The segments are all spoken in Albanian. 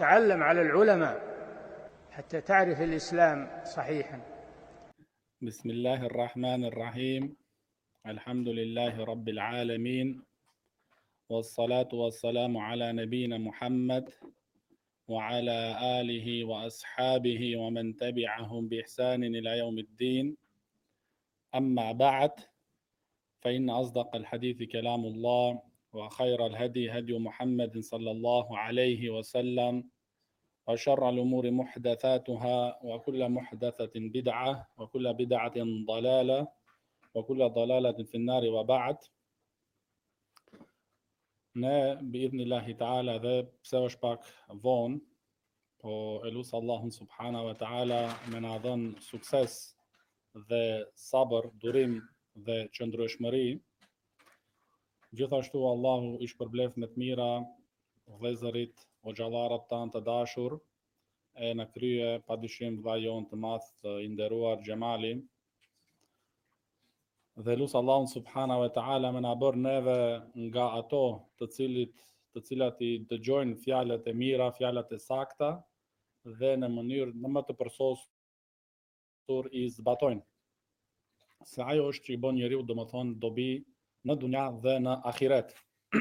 تعلم على العلماء حتى تعرف الإسلام صحيحا. بسم الله الرحمن الرحيم. الحمد لله رب العالمين، والصلاة والسلام على نبينا محمد وعلى آله وأصحابه ومن تبعهم بإحسان إلى يوم الدين. أما بعد، فإن أصدق الحديث كلام الله، وخير الهدي هدي محمد صلى الله عليه وسلم، وشر الأمور محدثاتها، وكل محدثة بدعة، وكل بدعة ضلالة، وكل ضلالة في النار. وبعد. Ne, biidhnillahi ta'ala, dhe pse është pak vonë, po elus Allahun subhana wa ta'ala me na dhënë sukses dhe sabër, durim dhe qëndrueshmëri. Gjithashtu Allahu i shpërblef me të mira vëllezërit o xhallarët tanë të dashur, e në krye padyshim vllai jon të madh të i nderuar Xhemali. Dhe lusë Allahun subhana wa ta'ala me na bërë neve nga ato të cilat i dëgjojnë fjalët e mira, fjalët e sakta, dhe në mënyrë në më të përsosur i zbatojnë. Se ajo është që i bën njeriu domethënë dobi në dunja dhe në ahiret.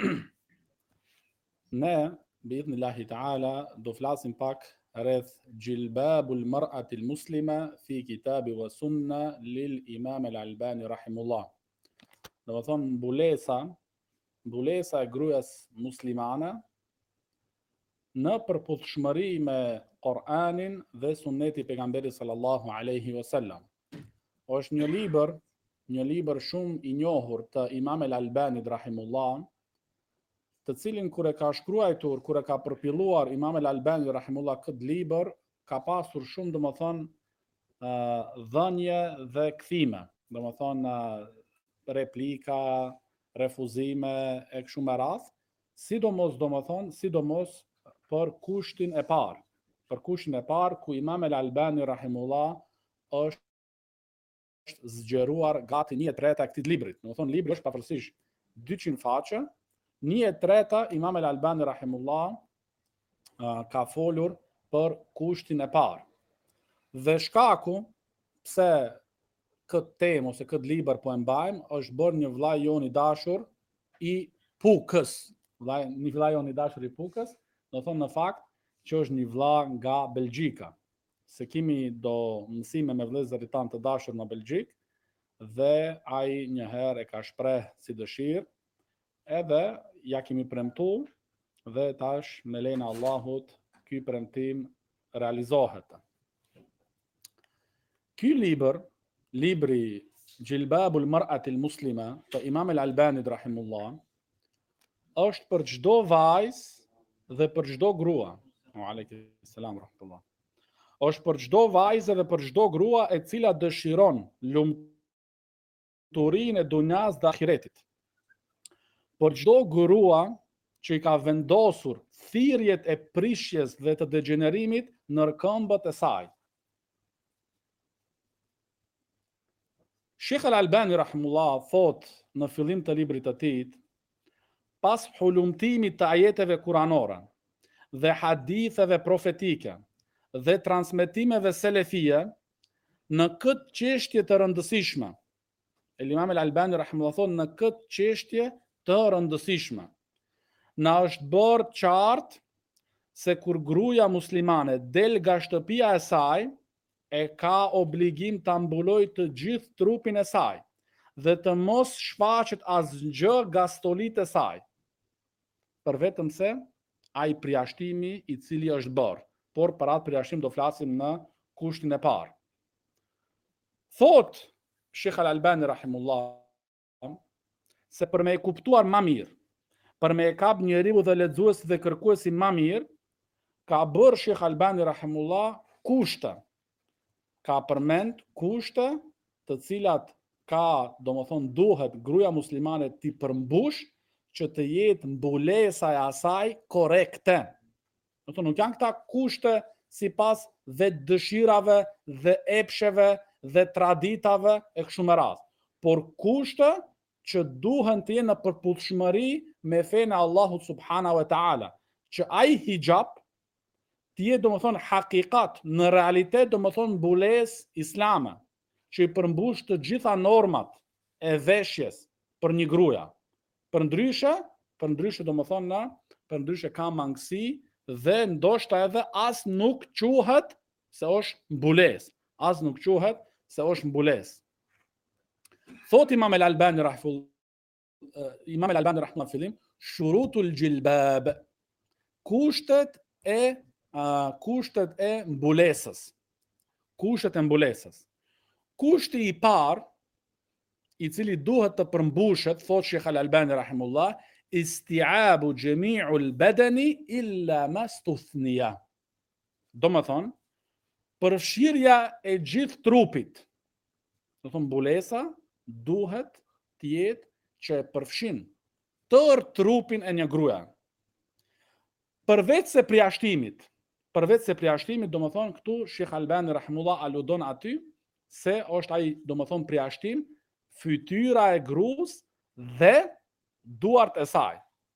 Ne, biidhnillahi ta'ala, do flasim pak rreth Gjilbabul Mar'atil Muslima fi Kitabi wa Sunna lil Imam al-Albani rahimullah. Do të thonë mbulesa e gruas muslimane në përputhshmëri me Kur'anin dhe Sunneti pejgamberit sallallahu alaihi wasallam. Është një libër shumë i njohur të Imam al-Albani rahimullah, të cilin kur e ka shkruar, kur e ka përpilluar Imam al-Albani rahimullah këtë libër, ka pasur shumë domethënë dhënje dhe kthime, domethënë replika, refuzime e kështu me radh, sidomos për kushtin e parë, ku Imam al-Albani rahimullah është zgjeruar gati 1/3 e këtij librit. Domethënë libri është pavarësisht 200 faqe. 1/3 Imam al-Albani rahimullah ka folur për kushtin e parë. Dhe shkaku pse këtë temë ose këtë libër po e mbajmë është bërë një vllai jon i dashur i Pukës. Një vllai jon i dashur i Pukës, do thonë në fakt që është një vlla nga Belgjika. Se kemi do mësime me vëllezërit tanë të dashur në Belgjik, dhe ai një herë e ka shpreh si dëshirë, edhe ja kemi premtu, dhe tash me lejnë Allahut ky premtim realizohet. Ky libri Gjilbabul Mar'atil Muslima të Imam al-Albani rahimullah, është për çdo vajzë dhe për çdo grua. Aleikum selam rahmatullah. Është për çdo vajzë dhe për çdo grua e cila dëshiron lumturinë e dunjas dhe ahiretit. Për çdo grua që i ka vendosur thirrjet e prishjes dhe të degenerimit në këmbët e saj. Sheikh al-Albani rahimullah thot në fillim të librit të tij, pas hulumtimit të ajeteve kuranore dhe haditheve profetike dhe transmetimeve selefie në këtë çështje të rëndësishme. Imam al-Albani rahimullah thot në këtë çështje të rëndësishme, na është bërë qartë se kur gruaja muslimane del nga shtëpia e saj, e ka obligim të mbuloj të gjithë trupin e saj dhe të mos shfaqet asgjë nga stolitë e saj, për vetëm se ai përjashtimi i cili është bërë, por për atë përjashtim do flasim në kushtin e parë. Thot Sheikh al-Albani rahimullah se për me e kuptuar më mirë, për me e kap njeriu dhe lexuesi dhe kërkuesi më mirë, ka bërë Sheikh Albani rahimullah kushte. Ka përmend kushte të cilat ka, domethënë duhet gruaja muslimane t'i përmbush që të jetë mbulesa e asaj korrekte. Domethënë nuk janë këta kushte sipas vetë dëshirave dhe epsheve dhe traditave e kështu me radhë, por kushte që duhen të jenë në përputhshmëri me fenë Allahut subhanahu wa taala, që ai hijab t'jetë domethënë hakikat, në realitet domethënë mbulesë islame, që i përmbush të gjitha normat e veshjes për një gruaja. Përndryshe domethënë përndryshe ka mangësi dhe ndoshta edhe as nuk quhet se është mbulesë. As nuk quhet se është mbulesë. Thot Imam al-Albani rahimahullah fillim, shurutul gjilbab, kushtet e mbulesës. Kushtet e mbulesës. Kushti i parë, i cili duhet të përmbushet, thot Sheikh al-Albani rahimahullah, isti'abu jami'u al-badani illa ma stuthniya. Domethënë, përfshirja e gjithë trupit. Do thonë mbulesa duhet të jetë që përfshin tërë trupin e një gruaje. Përveç se përjashtimit, domethënë këtu Sheikh Albani rahimahullah aludon aty se është ai domethënë përjashtim fytyra e gruas dhe duart e saj.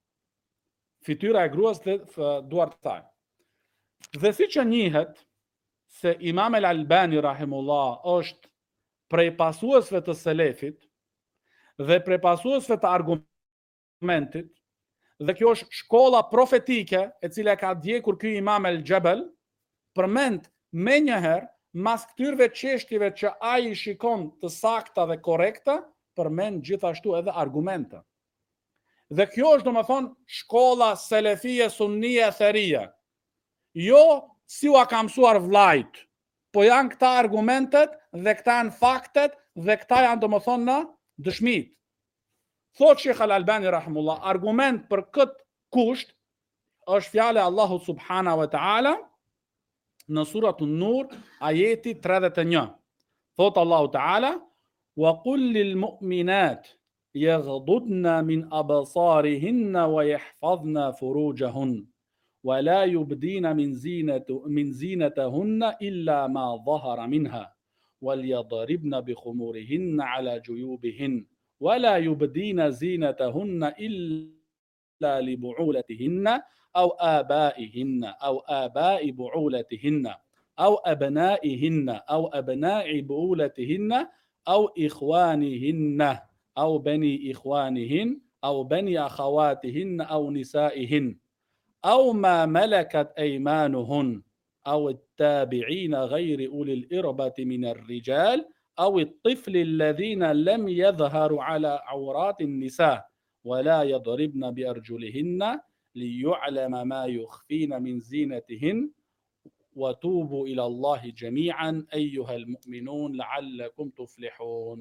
Fytyra e gruas dhe duart e saj. Dhe siç e njihet se Imam al-Albani rahimahullah është prej pasuesve të selefit dhe prej pasuesve të argumentit, dhe kjo është shkolla profetike e cila ka djegur ky Imam el-Jabal, përmend me njëherë mas këtyrve çështjeve që ai i shikon të sakta dhe korrekta, përmend gjithashtu edhe argumente. Dhe kjo është domethënë shkolla selefie, sunnie, therie. Jo si u ka mësuar vllajt, po janë këta argumentet dhe këta janë faktet dhe këta janë domethënë dëshmit. Thot Sheikh al-Albani rahimahullah, argument për këtë kusht është fjala e Allahut subhanahu wa ta'ala në suratun Nur, ajeti 31. Thot Allahu ta'ala, wa qul lil mu'minat yaghdudna min absarihinna wa yahfazna furujahun wa la yubdina min zinatahunna illa ma dhahara minha wal yadribna bi khumurihinna ala juyubihin wa la yubdina zinatahunna illa li bu'ulatihinna أو آبائهن أو آباء بعولتهن أو أبنائهن أو أبناء بعولتهن أو إخوانهن أو بني إخوانهن أو بني أخواتهن أو نسائهن أو ما ملكت أيمانهن أو التابعين غير أولي الإربة من الرجال أو الطفل الذين لم يظهروا على عورات النساء ولا يضربن بأرجلهن ليعلم ما يخفين من زينتهن وتوبوا إلى الله جميعا أيها المؤمنون لعلكم تفلحون.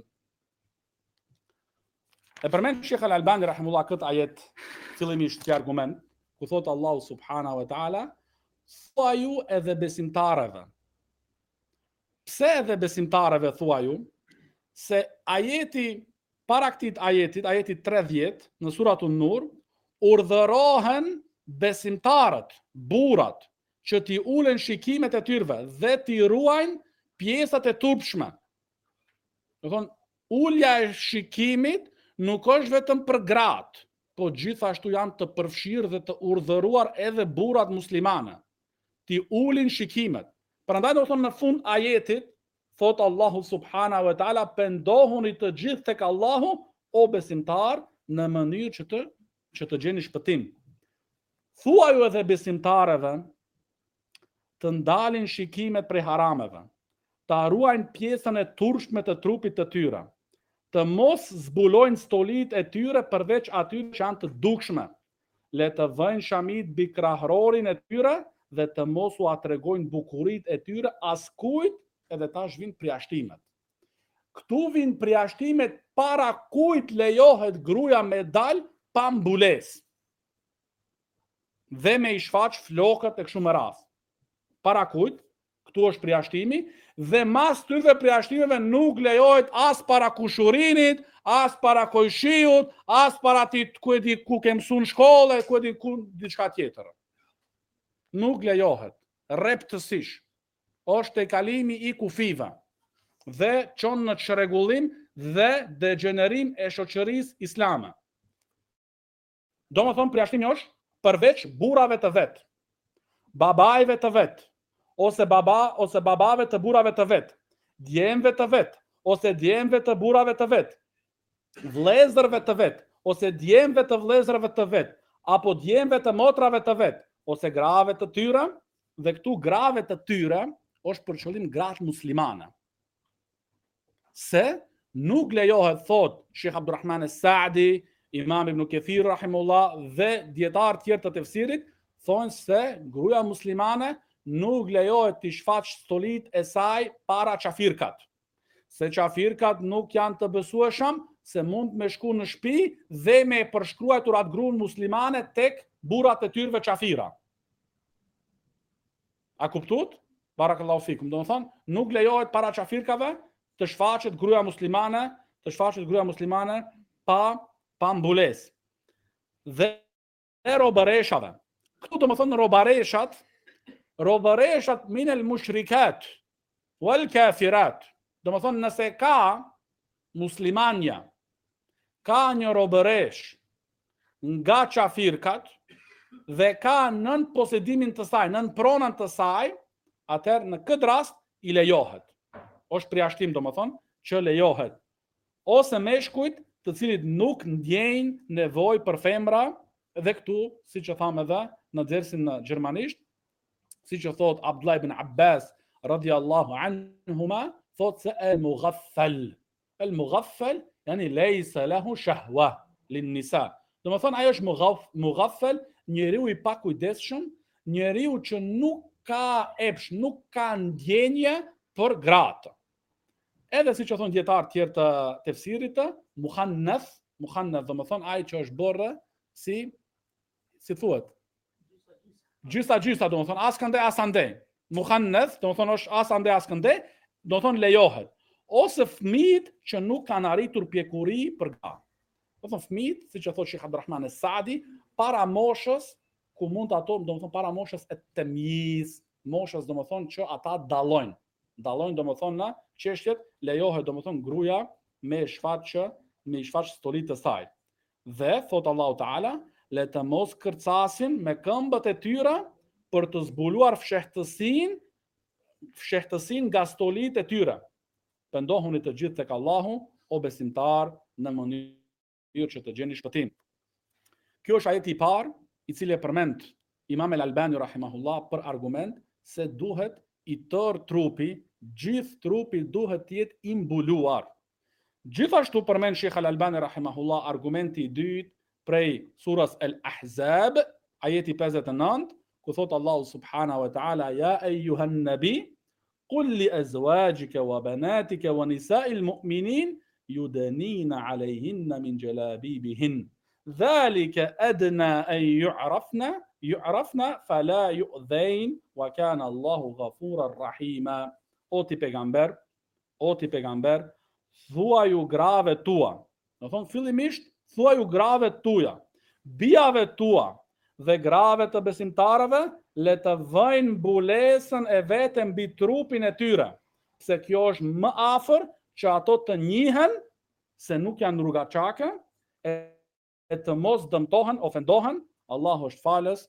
E përmend Sheikh al-Albani rahimahullah këtë ajet fillimisht që argument, ku thot Allahu subhanahu wa ta'ala, thuaju edhe besimtarëve. Pse edhe besimtarëve thuaju? Se ajeti, para këtij ajetit, ajeti 30 në suratun Nur, urdhërohen besimtarët, burrat, që t'i ulen shikimet e tyre dhe t'i ruajnë pjesët e turpshme. Do thonë, ulja e shikimit nuk është vetëm për gratë, po gjithashtu janë të përfshirë dhe të urdhëruar edhe burrat muslimane. T'i ulin shikimet. Prandaj do thonë në fund ajetit, thot Allahu subhanahu wa ta'ala, pendohuni të gjithë tek Allahu, o besimtar, në mënyrë që të gjeni shpëtim. Thuaju edhe besimtarëve të ndalin shikimet prej harameve, të ruajnë pjesën e turpshme të trupit të tyre, të mos zbulojnë stolit e tyre përveç atyre që janë të dukshme, le të vëjnë shamit bikrahrorin e tyre dhe të mos u atregojnë bukurit e tyre askujt, edhe tash vinë përjashtimet. Këtu vinë përjashtimet para kujt lejohet gruaja me dal pa mbulesë dhe me i shfaq flokët e kështu me radhë. Para kujt, këtu është përjashtimi, dhe mas tyre përjashtimeve nuk lejohet as para kushurinit, as para kojshiut, as para ti ku ke mësuar në shkollë, ku diçka tjetër. Nuk lejohet, rreptësisht. Është e kalimi i kufive dhe çon në çrregullim dhe degenerim e shoqërisë islame. Do më thonë përjashtimi është përveç burrave të vetë. babajve të vet, ose babave të burrave të vet, djemve të vet, ose djemve të burrave të vet, vëllezërve të vet, ose djemve të vëllezërve të vet, apo djemve të motrave të vet, ose grave të tyre, dhe këtu grave të tyre është për qëllim gratë muslimane. Se nuk lejohet, thot Sheikh Abdurrahman Saadi, Imam Ibn Kathir rahimullah dhe dietar tjerë të tefsirit, thonë se gruaja muslimane nuk lejohet të shfaq stolit e saj para qafirkat. Se qafirkat nuk janë të besueshëm, se mund me shku në shtëpi dhe me përshkruajtur atë gruan muslimane tek burrat e tyre qafira. A kuptuat? Barakallahu fikum. Do të thonë, nuk lejohet para qafirkave të shfaqet gruaja muslimane pa mbulesë. Dhe robëreshave. Këtu do të thonë robëreshat minel mushrikat wal kafirat. Do të thonë, nëse ka muslimania, ka një robëresh nga qafirkat dhe ka nën posedimin të saj, nën pronën të saj, atëherë në këtë rast i lejohet. Është përjashtim, do të thonë, që lejohet. Ose meshkujt të cilit nuk ndjejnë nevojë për femra, dhe këtu, siç e thamë edhe në dersin në gjermanisht, siç e thot Abdullah ibn Abbas radiyallahu anhuma, thot se el-mughaffal yani laysa lahu shahwa lin-nisa. Do të thonë, ajo është mughaffal, njeriu i pakujdesshëm, njeriu që nuk ka epsh, nuk ka ndjenje për gratë. Edhe siç e thon dietar tjerë të tefsirit, muhannath, do të thonë ai që është bërë si thuhet, gjysa, do të thonë askëndej asandej. Muhannath, do të thonë është asandej askëndej, do të thonë lejohet. Ose fëmijët që nuk kanë arritur pjekuri për gratë. Do të thonë fëmijët, siç e thot Sheikh Abdurrahman Saadi, para moshës ku mund ato, do të thonë para moshës e temyiz, moshës do të thonë që ata dallojnë. Dallojnë, do të thonë në çështjet, lejohet do të thonë gruaja me shfaq stolit të saj. Dhe thot Allahu Taala, le të mos kërcasin me këmbët e tyre për të zbuluar fshehtësinë nga stolit e tyre. Pendohuni të gjithë tek Allahu, o besimtar, në mënyrë që të gjeni shpëtim. Kjo është ajeti i parë, i cili e përmend Imam al-Albani rahimahullah për argument se duhet i tërë trupi, gjithë trupi duhet të jetë i mbuluar. Gjithashtu përmend Sheikh al-Albani rahimahullah argumenti i dytë prej surës Al-Ahzab, ajeti 59, ku thot Allahu subhanahu wa ta'ala, ja ejuhan nabi, qul li azwajika wa banatika wa nisa'il mu'minin yudanina alayhinna min jalabibihin. Dhalika adna an yu'rafna fala yu'dhain wa kana Allahu ghafuran rahima. O ti pejgamber, thuaju grave tua. Do thon fillimisht thuaju grave tuja, bijave tua dhe grave të besimtarëve, le të vëjnë mbulesën e vetën mbi trupin e tyre, se kjo është më afër që ato të njihen se nuk janë rrugaqake e të mos dëmtohen, ofendohen. Allahu është falës,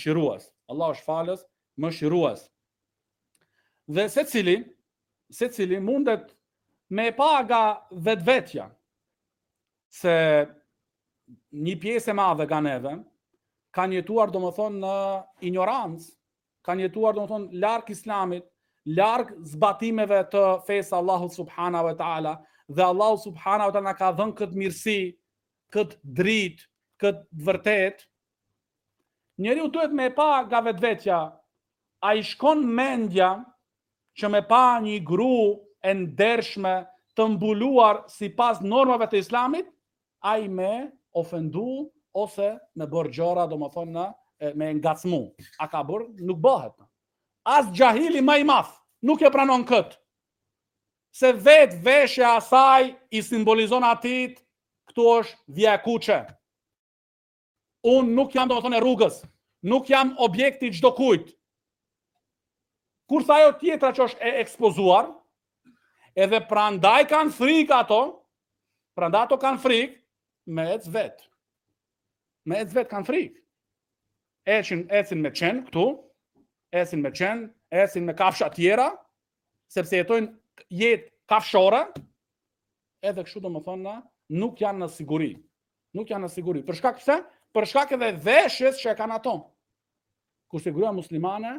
mëshirues. Dhe secili mundet me paga vetvetja, se një pjesë e madhe nga neve kanë jetuar domethënë në ignorancë, kanë jetuar domethënë larg islamit, larg zbatimeve të fesë Allahut subhanahu wa taala, dhe Allahu subhanahu wa taala na ka dhënë këtë mirësi, këtë dritë, këtë vërtet. Njeriu duhet me pa nga vetvetja, a i shkon mendja që me pa një gru e ndershme të mbuluar sipas normave të islamit, a i me ofendu ose me bërë gjëra, domethënë me ngacmu. A ka bërë? Nuk bëhet. As gjahili më i madh nuk e pranon këtë. Se vetë veshja asaj i simbolizon atit, këtu është vjekuqe. Unë nuk jam domethënë e rrugës, nuk jam objekti çdo kujt. Kurse ajo tjetra që është e ekspozuar, edhe prandaj kanë frikë ato, kanë frikë, me ec vetë kanë frikë. Ecin me qenë këtu, esin me qenë, esin me kafsha tjera, sepse jetojnë jetë kafshore, edhe kështu domethënë nuk janë në siguri. Nuk janë në siguri. Për shkak pse? Për shkak edhe veshjes që e kanë ato. Kurse gruaja muslimane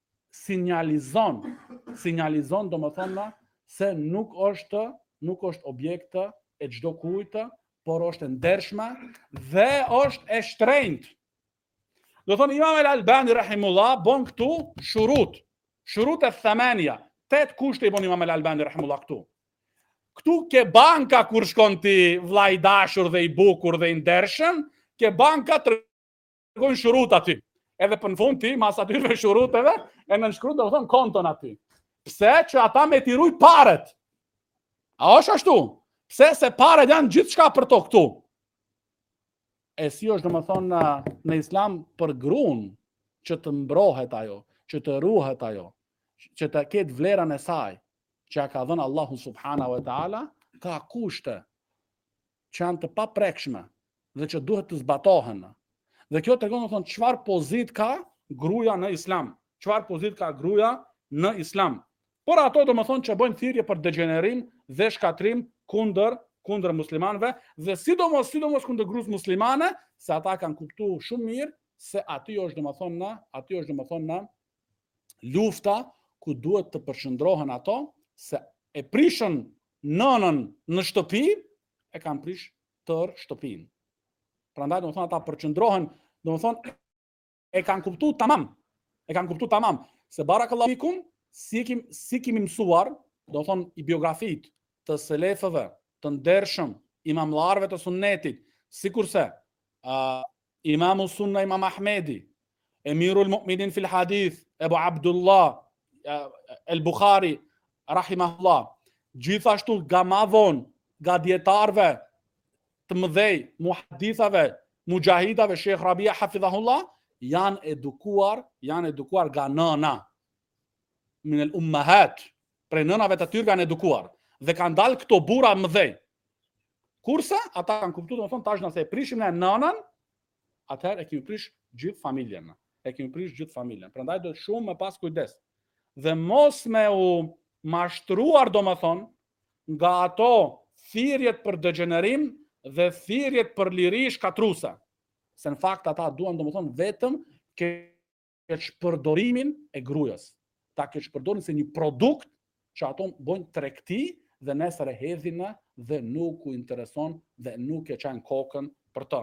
sinjalizon domethënë se nuk është objekt e çdo kujt, por është e ndershme dhe është e shtrenjtë. Do thonë Imam al-Albani rahimullah bon këtu shurut e thamania. 8 kushte I bon Imam al-Albani rahimullah këtu. Këtu ke banka kur shkon ti vlla I dashur dhe I bukur dhe I ndershëm, ke banka tregojnë shurut aty. Edhe për në fund ti mas atyre shuruteve e nënshkruan do thonë konton aty. Pse që ata me tiruj paret. A është ashtu? Pse se paret janë gjithçka për to këtu. E si është domethënë në Islam për gruan që të mbrohet ajo, që të ruhet ajo, që të ketë vlerën e saj, që ka dhënë Allahu subhanahu wa taala, ka kushte që janë të paprekshme dhe që duhet të zbatohen. Dhe kjo tregon domethënë çfarë pozitë ka gruaja në Islam, çfarë pozitë ka gruaja në Islam. Por ato domethënë që bëjnë thirrje për degenerim dhe shkatrim kundër muslimanëve dhe sidomos kundër gruas muslimane, se ata kanë kuptuar shumë mirë se aty është domethënë lufta ku duhet të përshëndrohen ato, se e prishën nënën në shtëpi, e kanë prish tër shtëpinë. Prandaj domethënë ata përqendrohen, domethënë e kanë kuptuar tamam. Se barakallahu fikum, si kemi mësuar, domethënë I biografit të selefëve, të ndershëm, imamllarëve të sunnetit, sikurse Imamu Sunna Imam Ahmedi, Emirul Mu'minin fil Hadith, Ebu Abdullah el-Bukhari rahimahullah, gjithashtu gamavon nga dietarëve të mëdhej, muhaddithave, mujahidave, Sheikh Rabia hafidhahullah, janë edukuar nga nëna. Min al-ummahat, prej nënave të tyre kanë edukuar dhe kanë dalë këto burra mëdhej. Kurse ata kanë kuptuar domethënë tash nëse e prishim në nënën, atëherë e kemi prish gjithë familjen. Prandaj duhet shumë me pas kujdes. Dhe mos me u mashtruar domethënë nga ato thirrjet për degenerim dhe thirrjet për liri shkatruese. Se në fakt ata duan domethënë vetëm keq përdorimin e gruas. Ta keq përdorin si një produkt që ato bojnë tregti dhe nesër e hedhin dhe nuk u intereson dhe nuk e çajnë kokën për të.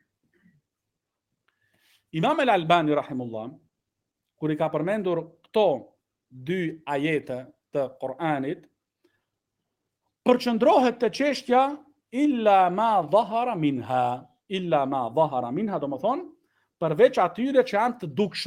Imam al-Albani rahimullah, kur I ka përmendur këto 2 ajete të Kur'anit, përqendrohet te çështja illa ma dhahara minha, domethënë përveç atyre që janë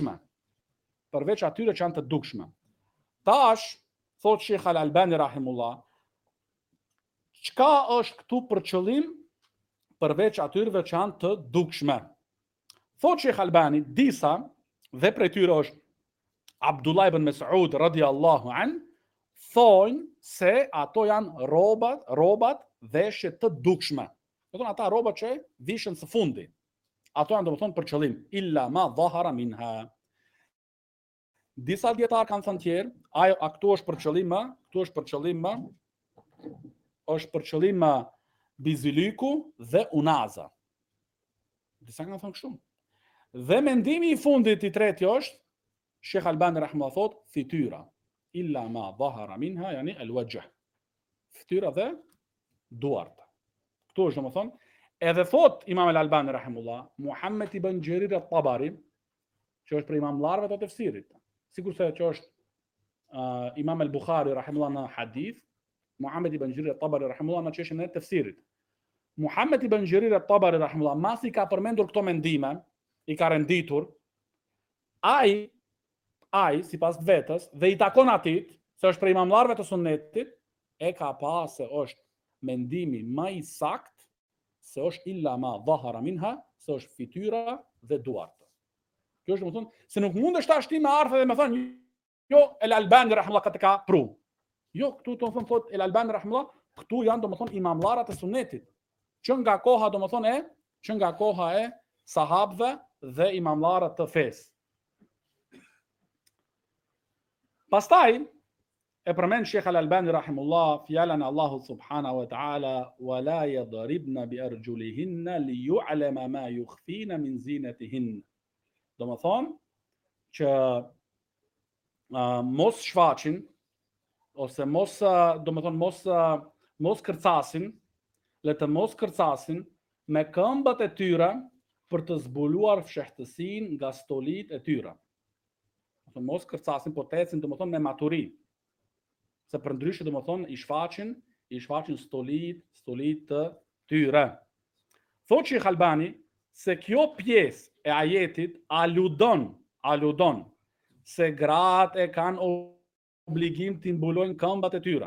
të dukshme. Tash thot Sheikh al-Albani rahimullah, çka është këtu për qëllim përveç atyre që janë të dukshme? Thot Sheikh Albani, disa dhe prej tyre është Abdullah ibn Mas'ud radiallahu an, thonë se ato janë robat veshje të dukshme. Do thonë ata rrobat që vishën së fundi. Ato janë domethënë për qëllim illa ma dhahara minha. Disa dietar kanë thënë tjerë, këtu është për qëllim bizilyku dhe unaza. Disa kanë thënë kështu. Dhe mendimi I fundit I treti është Sheikh Albani rahimahullah thot fytyra illa ma dhahara minha yani al-wajh. Fytyra dhe duart. Këtu është domethënë, edhe thot Imam al-Albani rahimahullah, Muhammed ibn Jarir al-Tabari, që është për imamllarëve të tefsirit, sikurse që është Imam al-Bukhari rahimahullah në hadith, Muhammed ibn Jarir al-Tabari rahimahullah në çështjen e tefsirit. Muhammed ibn Jarir al-Tabari rahimahullah masi ka përmendur këto mendime, I ka renditur, ai sipas vetës dhe I takon atit, se është për imamllarëve të sunnetit, e ka pa se është mendimi më I sakt, se është illa ma dhahara minha, se është fytyra dhe duart. Kjo është domethënë se nuk mundesh tash ti me ardhe dhe me thënë jo el-Albani rahimahullah ka pru. Jo, këtu domethënë thot el-Albani rahimahullah, këtu janë domethënë imamllarët e sunnetit, që nga koha e sahabëve dhe imamllarët të fesë. Pastaj e përmend Sheikh Al-Albani rahimullah fjalën e Allahut subhanahu wa ta'ala wala yadribna bi arjulihinna liyu'lama ma yukhfina min zinatihin. Do të thonë që mos shfaqin ose mos do të thonë mos kërcasin, le të mos kërcasin me këmbët e tyre për të zbuluar fshehtësinë nga stolitë e tyre. Do të mos kërcasin, po të ecin do të thonë me maturi. Se për ndryshe do të thonë i shfaqin stolitë të tyre. Thotë Sheikh Albani se kjo pjesë e ajetit aludon se gratë e kanë obligim të mbulojnë këmbët e tyre.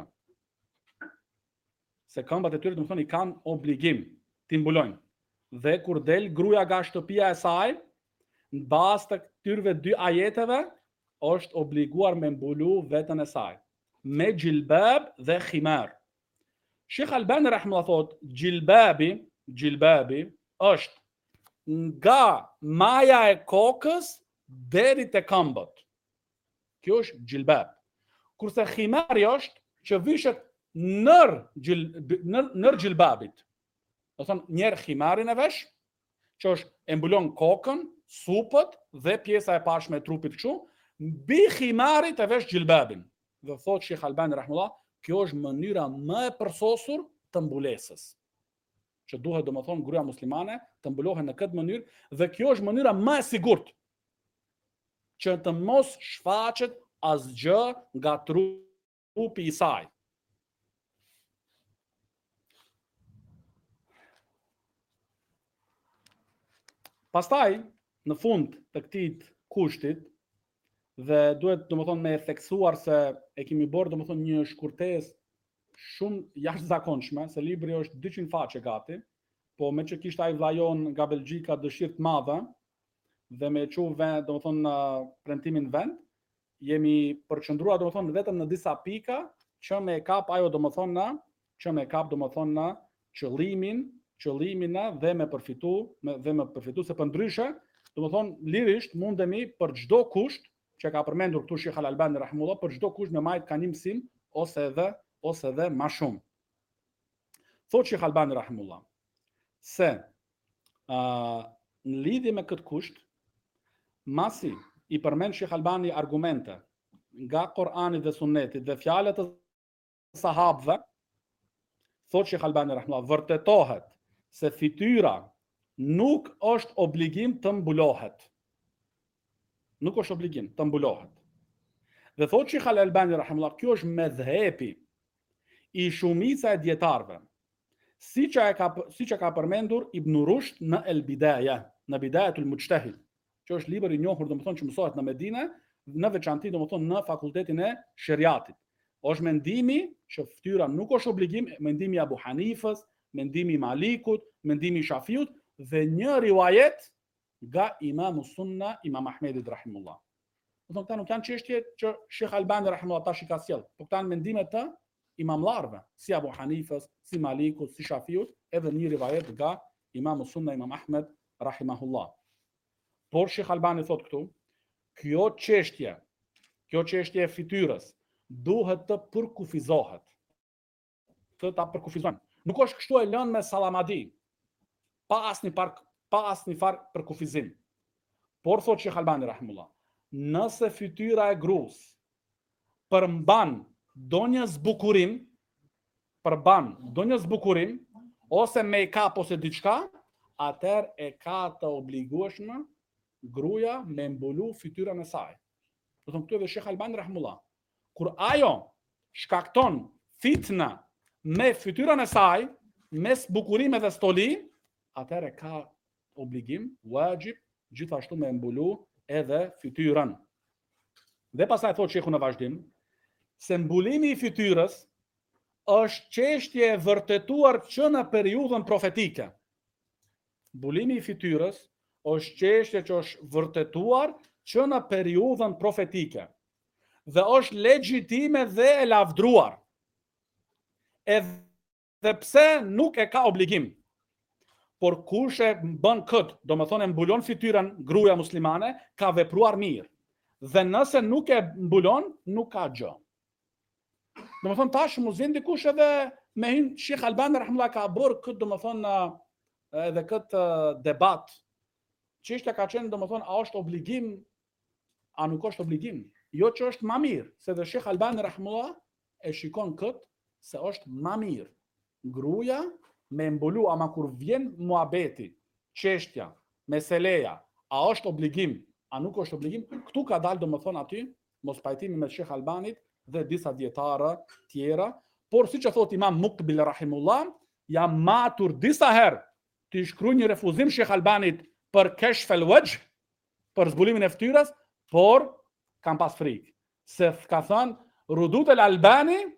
Se këmbët e tyre do të thonë i kanë obligim të mbulojnë. Dhe kur del gruaja nga shtëpia e saj, në bazë të këtyre dy ajeteve, është obliguar me mbulu veten e saj me gjilbab dhe khimar. Sheikh Albani rahimahullah thotë, gjilbabi është nga maja e kokës deri te këmbët. Kjo është gjilbab. Kurse khimari është që vishet nër gjilbabit. Do thonë njerë khimarin e vesh, që është e mbulon kokën, supët dhe pjesa e pashme e trupit kështu, mbi khimarit e vesh gjilbabin. Dhe thotë Sheikh Albani rahimahullah, kjo është mënyra më e përsosur të mbulesës. Që duhet do më thonë gruaja muslimane të mbulohen në këtë mënyrë dhe kjo është mënyra më e sigurt që të mos shfaqet asgjë nga trupi i saj. Pastaj, në fund të këtij kushtit, dhe duhet domethënë me theksuar se e kemi bërë domethënë një shkurtesë shumë jashtëzakonshme, se libri është 200 faqe gati, po me që kishte ai vllajon nga Belgjika dëshirë të madhe dhe me çu vend domethënë premtimin vend, jemi përqendruar domethënë vetëm në disa pika që me kap ajo domethënë qëllimin dhe me përfitu se për ndryshe domethënë lirisht mundemi për çdo kusht që ka përmendur këtu Sheikh Al-Albani rahimullah, për çdo kusht me majt ka një mësim ose edhe më shumë. Thotë Sheikh Albani rahimullah se në lidhje me këtë kusht, masi i përmend Sheikh Albani argumente nga Kur'ani dhe Sunneti dhe fjalët e sahabëve, thotë Sheikh Albani rahimullah, vërtetohet se fytyra nuk është obligim të mbulohet. Nuk është obligim të mbulohet. Dhe thotë Sheikh Al-Albani rahimahullah, kjo është medhhepi i shumica e dietarëve. Siç e ka përmendur Ibn Rushd në El-Bidaya, në Bidayatul Mujtahid, që është libër i njohur domethënë që mësohet në Medinë, në veçantë domethënë në fakultetin e Sheriatit. Është mendimi që fytyra nuk është obligim, mendimi i Abu Hanifës, mendimi i Malikut, mendimi i Shafiut dhe një rivajet nga Imamu Sunna, Imam Ahmedit rahimullah. Do thonë këta nuk janë çështje që Sheikh Albani rahimullah tash i ka sjell, por këta janë mendime të imamllarëve, si Abu Hanifës, si Malikut, si Shafiut, edhe një rivajet nga Imamu Sunna, Imam Ahmed rahimahullah. Por Sheikh Albani thotë këtu, kjo çështje e fytyrës duhet të përkufizohet. Të ta përkufizojnë. Nuk është kështu e lënë me salamadi, pa asnjë farë përkufizim. Por thotë Sheikh Albani rahimullah, nëse fytyra e gruas përmban donjë zbukurim ose make-up ose diçka, atëherë e ka të obligueshme gruaja me mbulu fytyrën e saj. Do thonë këtu edhe Sheikh Albani rahimullah, kur ajo shkakton fitna me fytyrën e saj, me zbukurime dhe stoli, atëherë ka obligim, wajib, gjithashtu me mbulu edhe fytyrën. Dhe pastaj thotë sheikhu në vazhdim, se mbulimi i fytyrës është çështje e vërtetuar që në periudhën profetike. Mbulimi i fytyrës është çështje që është vërtetuar që në periudhën profetike dhe është legjitime dhe e lavdruar. Edhe pse nuk e ka obligim. Por kush e bën këtë, do më thonë e mbulon fytyrën gruaja muslimane, ka vepruar mirë. Dhe nëse nuk e mbulon, nuk ka gjë. Domethënë tash mos vjen dikush edhe me hin Sheikh Albani rahimullah ka bërë këtë domethënë edhe këtë debat. Çështja ka qenë domethënë a është obligim, a nuk është obligim. Jo që është më mirë, se dhe Sheikh Albani rahimullah e shikon këtë se është më mirë. Gruaja me mbulu, ama kur vjen muhabeti, çështja, meseleja, a është obligim, a nuk është obligim, këtu ka dalë domethënë aty mos pajtimi me Sheikh Albanit dhe disa dietarë tjera, por siç e thot Imam Muqbil rahimullah, jam matur disa herë të shkruaj një refuzim Sheikh Albanit për kashf al-wajh, për zbulimin e fytyrës, por kam pas frikë. Se ka thënë Rudut al-Albani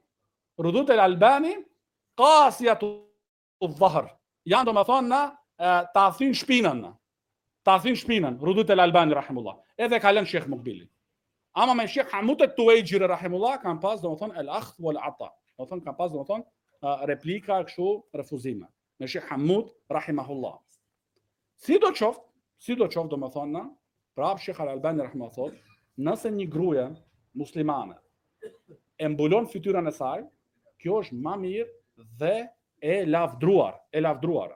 qasiyatu al-dhahr. Janë domethënë ta thin shpinën, Rudut al-Albani rahimullah. Edhe ka lënë Sheikh Muqbili. Ama me Sheikh Hamut al-Tuwaijiri rahimullah kanë pas domethënë al-akhdh wal-ata. Domethënë kanë pas domethënë replika kështu refuzime. Me Sheikh Hamut rahimahullah. Si do qoftë domethënë, prap Sheikh Al-Albani rahimahullah thot, nëse një gruaje muslimane e mbulon fytyrën e saj, kjo është më mirë dhe e lavdruar.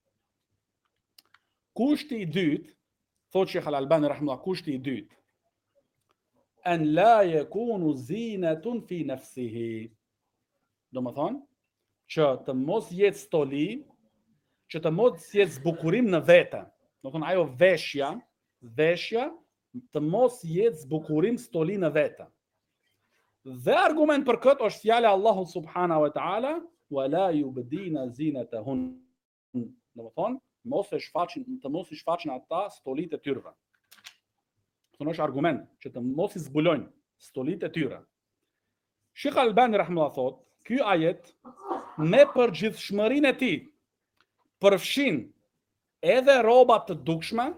Kushti i dytë, thot Sheikh Al-Albani rahimahullah, kushti i dytë, an la yakunu zinatun fi nafsihi. Domethënë që të mos jetë stoli, që të mos jetë zbukurim në vete. Domethënë ajo veshja të mos jetë zbukurim stoli në vete. Dhe argument për këtë është fjala Allahut subhanahu wa taala, wala yubdina zinatahun. Domethënë të mos i shfaqin ata stolit e tyre. Kjo është argument që të mos i zbulojnë stolit e tyre. Sheikh Albani rahimahullah thot, ky ajet me përgjithshmërinë e tij përfshin edhe rrobat të dukshme,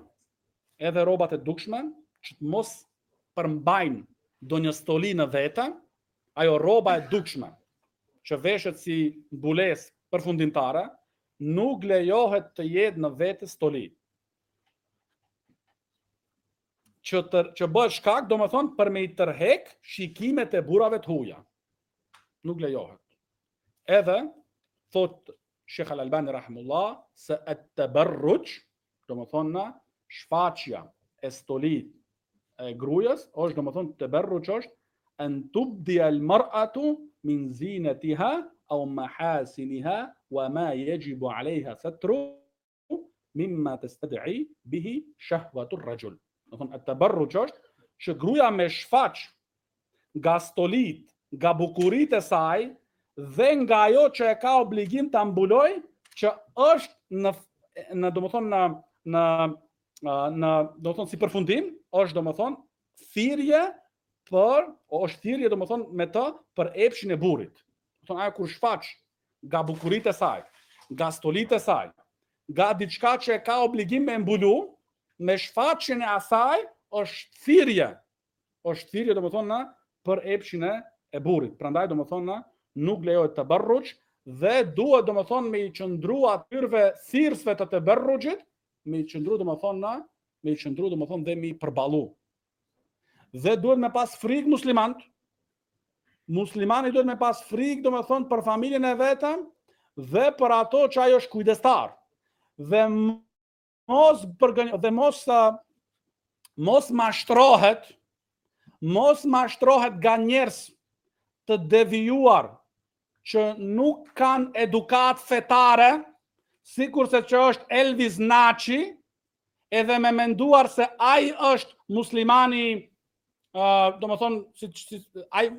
që të mos përmbajnë ndonjë stoli në vete, ajo rroba e dukshme që veshet si mbulesë përfundimtare, nuk lejohet të jetë në vete stoli. Që bëhet shkak, domethënë për me I tërhek shikimet e burrave të huaja. Nuk lejohet. Edhe thot Sheikh Al-Albani rahimullah se at-tabarruj, domethënë shfaqja e stolit e gruajas është domethënë tabarruj është an tubdi al-mar'atu min zinatiha aw mahasiniha wa ma yajibu 'alayha satru mimma tastad'i bihi shahwatu ar-rajul. Domethënë at-tabarruj është që gruaja me shfaq nga stolit, nga bukuritë e saj dhe nga ajo që e ka obligim ta mbuloj, që është në domethënë domethënë si përfundim, është domethënë thirrje domethënë me të për epshin e burrit. Domethënë ajo kur shfaq nga bukuritë e saj, nga stolitë e saj, nga diçka që e ka obligim me mbulu, me shfaqjen e asaj është thirrje domethënë për epshin e burrit. Prandaj domethënë nuk lejohet tabarruj dhe duhet domethënë me I qëndru atyrve thirrsve të tabarrujit, me I qëndru domethënë dhe me I përballu. Dhe duhet me pas frikë muslimani duhet me pas frikë domethënë për familjen e vetëm dhe për ato që ajo është kujdestar. Dhe mos mashtrohet nga njerëz të devijuar që nuk kanë edukat fetare, sikurse që është Elvis Naçi, edhe me menduar se ai është muslimani, domethënë ai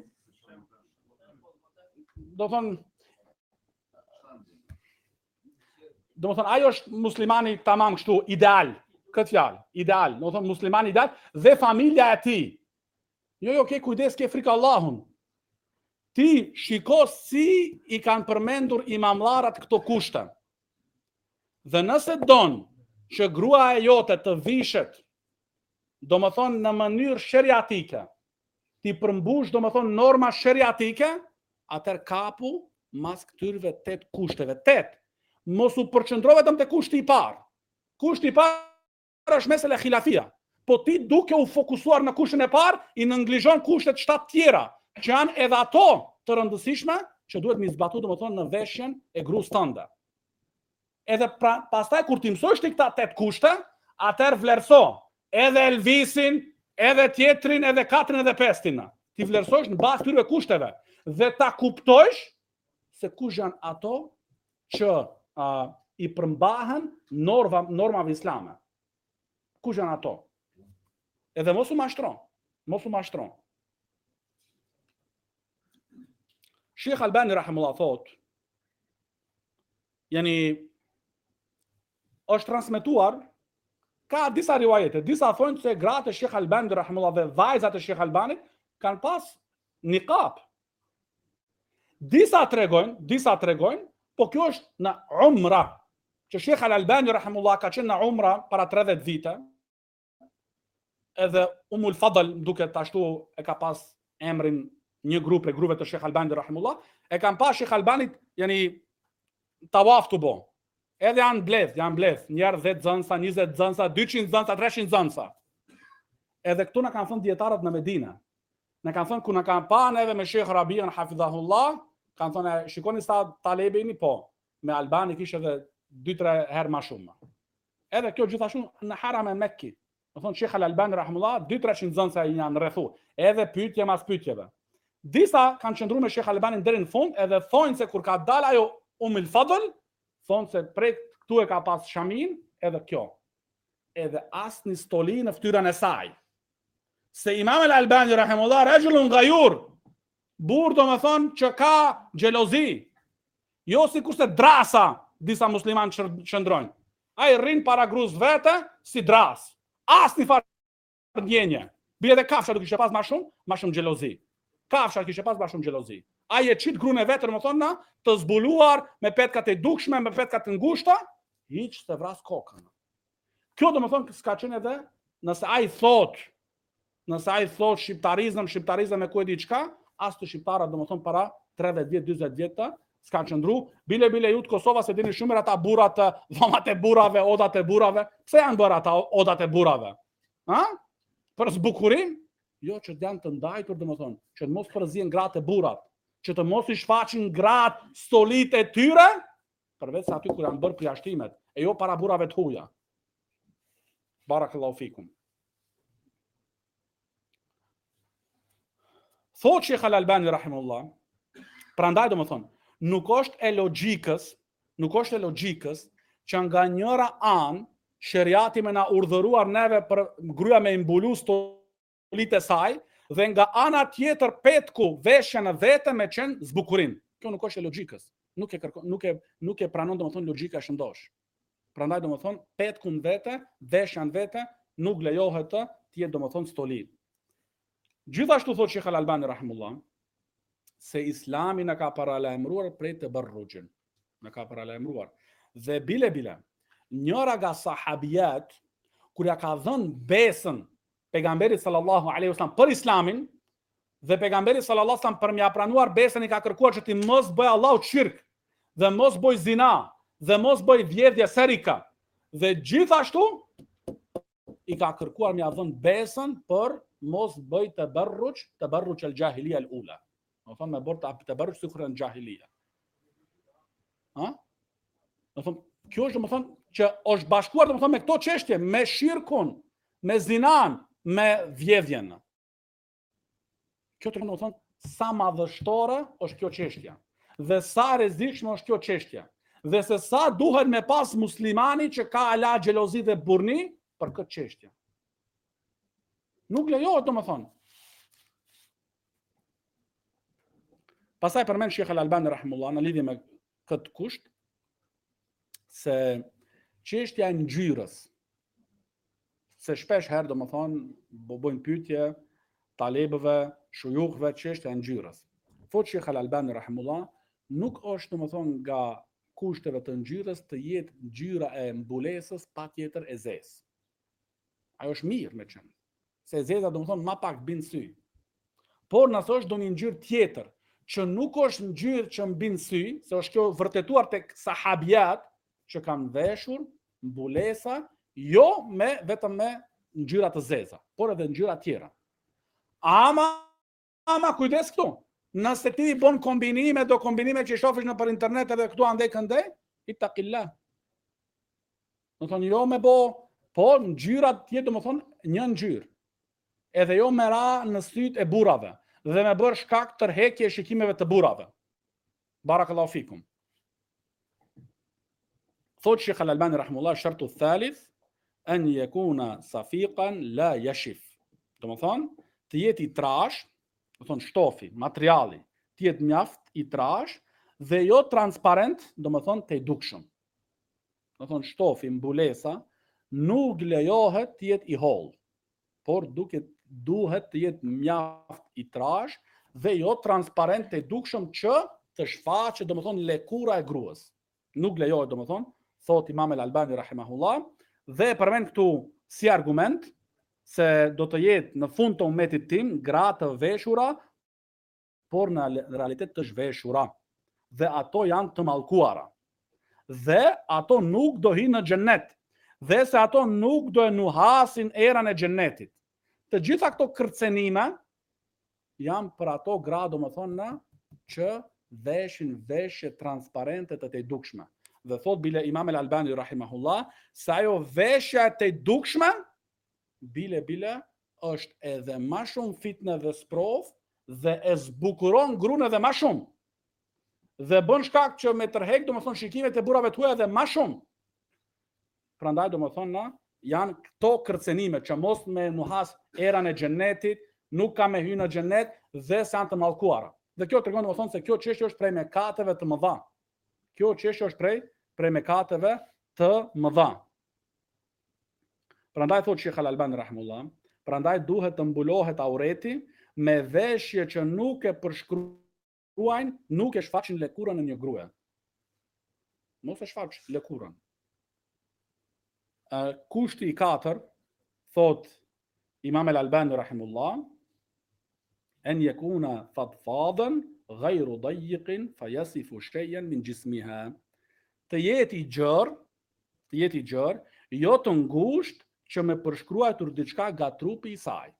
domethënë ai është muslimani tamam kështu ideal, këtë fjalë, ideal, domethënë muslimani ideal dhe familja e tij. Jo, ke kujdes, ke frikë Allahun. Ti shiko si I kanë përmendur imamllarat këto kushte. Dhe nëse don që grua e jote të vishet, domethënë në mënyrë sheriatike, ti përmbush domethënë norma sheriatike, atëherë kapu mas këtyrve 8 kushteve. 8. Mos u përqendro vetëm te kushti I parë. Kushti I parë është mesela khilafia. po ti duke u fokusuar në kushtin e parë, i nënglizhon kushtet 7 tjera, që janë edhe ato të rëndësishme, që duhet mi zbatu domethënë në veshjen e gruas tënde. Edhe pastaj kur ti mësosh ti këta 8 kushte, atëherë vlerëso edhe Elvisin, edhe tjetrin, edhe katrin, edhe pestin. Ti vlerësosh në bazë këtyre kushteve dhe ta kuptojsh se kush janë ato që i përmbahen normave islame. Kush janë ato? Edhe mos u mashtron. Sheikh Albani rahimullah thot, është transmetuar, ka disa riwayete, disa thonë se gratë e Sheikh Albani rahimullah dhe vajzat e Sheikh Albanit kanë pas niqab. Disa tregojnë, po kjo është në umra, që Sheikh Albani rahimullah ka qenë në umra para 30 vite, edhe Umul Fadl duket ashtu e ka pas emrin një grup e grupeve të Sheikh Albani rahimullah, e kanë pas Sheikh Albanit tawaf të bo. Edhe janë bledh, njerë 10 zënsa, 20 zënsa, 200 zënsa, 300 zënsa. Edhe këtu në kanë thënë dietarët në Medinë. Në kanë thënë ku në kanë pa edhe me Sheikh Rabian hafidhahullah, kanë thënë shikoni sa talebe jeni, po, me Albani kishte edhe 2-3 herë më shumë. Edhe kjo gjithashtu në Haram e Mekki. Do thonë Sheikh Albani rahimullah 200-300 zënsa janë rrethu, edhe pyetje mas pyetjeve. Disa kanë qëndruar me Sheikh Albani deri në fund, edhe thonë se kur ka dalë ajo Umul Fadl, thonë se prej këtu e ka pas shamin, edhe kjo. Edhe asnjë stoli në fytyrën e saj. Se Imam Albani rahimullah rajulun ghayur, burr do të thonë që ka xhelozi. Jo sikur se drasa disa muslimanë qëndrojnë. Ai rrin para gruas vete si dras. Asnjë farë ndjenje. Bie edhe kafsha do kishte pas më shumë xhelozi. Kafsha kishte pas më shumë xhelozi. Ai e çit gruën e vet, domethënë, të zbuluar me petkat e dukshme, me petkat e ngushta, hiç të vras kokën. Kjo domethënë s'ka qenë edhe nëse ai thot shqiptarizëm e ku e di çka, as të shqiptarët domethënë para 30 vjet, 40 vjet s'kan qëndru. Bile ju të Kosova se dini shumë ata burrat, dhomat e burrave, odat e burrave. Pse janë bërë ata odat e burrave? Për zbukurim? Jo, që janë të ndajtur domethënë, që të mos përzihen gratë e burrat, që të mos i shfaqin gratë stolit e tyre, përveç aty kur janë bërë përjashtimet, e jo para burrave të huaja. Barakallahu fikum. Thot Sheikh Albani rahimullah, prandaj domethënë, nuk është e logjikës që nga njëra anë sheriati më na urdhëruar neve për gruaja me mbulu stolit e saj, dhe nga ana tjetër petku veshja në vete me qenë zbukurim. Kjo nuk është e logjikës. Nuk e pranon domethënë logjika shëndosh. Prandaj domethënë petku në vete, veshja në vete nuk lejohet të jetë domethënë stoli. Gjithashtu thot Sheikh Albani rahimullah, se Islami në ka paralajmëruar prej të barrujin. Në ka paralajmëruar. Dhe bile, njëra nga sahabijat, kur ja ka dhënë besën pejgamberit sallallahu alaihi wasallam për Islamin, dhe pejgamberi sallallahu alaihi wasallam për m'ia pranuar besën i ka kërkuar që ti mos bëj Allahu shirk, dhe mos bëj zina, dhe mos bëj vjedhje serika. Dhe gjithashtu i ka kërkuar m'ia dhënë besën për mos bëj tabarruj al-jahiliya al-ula. Do thonë me bërë të bërë që të në gjahilija. Kjo është domethënë që është bashkuar domethënë me këto çështje, me shirkun, me zinan, me vjedhjen. Kjo domethënë sa madhështore është kjo çështje. Dhe sa rrezikshme është kjo çështje. Dhe se sa duhet me pas muslimani që ka ala xhelozi dhe burni për këtë çështje. Nuk lejohet domethënë. Pastaj përmend Sheikh Albani rahimullah në lidhje me këtë kusht se çështja e ngjyrës, se shpesh herë domethënë bëjnë pyetje talebëve, shujukhve çështja e ngjyrës. Thot Sheikh Albani rahimullah, nuk është domethënë nga kushteve të ngjyrës të jetë ngjyra e mbulesës patjetër e zezë. Ajo është mirë me qenë, se zeza domethënë më pak bin sy. Por nëse është ndonjë ngjyrë tjetër që nuk është ngjyrë që mbin sy, se është kjo vërtetuar tek sahabijat që kanë veshur mbulesa, jo vetëm me ngjyra të zeza, por edhe ngjyra tjera. Ama kujdes këtu. Nëse ti bën kombinime, do kombinime që i shofish në për internet edhe këtu andej këndej, ittaqillah. Do thonë jo me bo, po ngjyrat tjetë do më thonë një ngjyrë. Edhe jo me ra në sytë e burrave dhe me bërë shkak tërheqje e shikimeve të burrave. Barakallahu fikum. Thot Sheikh Al-Albani rahimahullah, shartu thalith an yakuna safiqan la yashif. Do më thonë, të jetë i trash, do thonë shtofi, materiali, të jetë mjaft i trash dhe jo transparent, do më thonë të i dukshëm. Do thonë shtofi, mbulesa, nuk lejohet të jetë i hollë, por duhet të jetë mjaft i trash dhe jo transparent të i dukshëm që të shfaqet, do më thonë, lëkura e gruas. Nuk lejohet, do më thonë, thot Imam Al-Albani rahimahullah, dhe përmend këtu si argument se do të jetë në fund të umetit tim gra të veshura, por në realitet të zhveshura. Dhe ato janë të mallkuara. Dhe ato nuk do hinë në xhennet. Dhe se ato nuk do e nuhasin erën e xhennetit. Të gjitha këto kërcenime janë për ato gra, do më thonë na, që veshin veshje transparente të të dukshme. Dhe thot bile Imam Al-Albani rahimahullah, se ajo veshja e të dukshme, bile është edhe ma shumë fitne dhe sprov, dhe e zbukuron gruan edhe ma shumë. Dhe bën shkak që me tërheq, do më thonë, shikimet e burrave të huaja edhe ma shumë. Prandaj, do më thonë, janë këto kërcenime që mos me nuhas erën e xhennetit, nuk ka me hyrë në xhennet dhe se janë të mallkuara. Dhe kjo tregon, do më thonë, se kjo çështje është prej mëkateve të mëdha. Kjo çështje është prej mëkateve të mëdha. Prandaj thot Sheikh Al-Albani rahimullah, prandaj duhet të mbulohet aureti me veshje që nuk e përshkruajnë, nuk e shfaqin lëkurën e një grue. Mos e shfaq lëkurën. Kushti i 4, thot Imam Al-Albani rahimullah, an yakuna fadfadan ghayru dayiqin fayasifu shay'an min jismiha. Të jetë i gjerë, jo të ngushtë që me përshkruajtur diçka nga trupi i saj.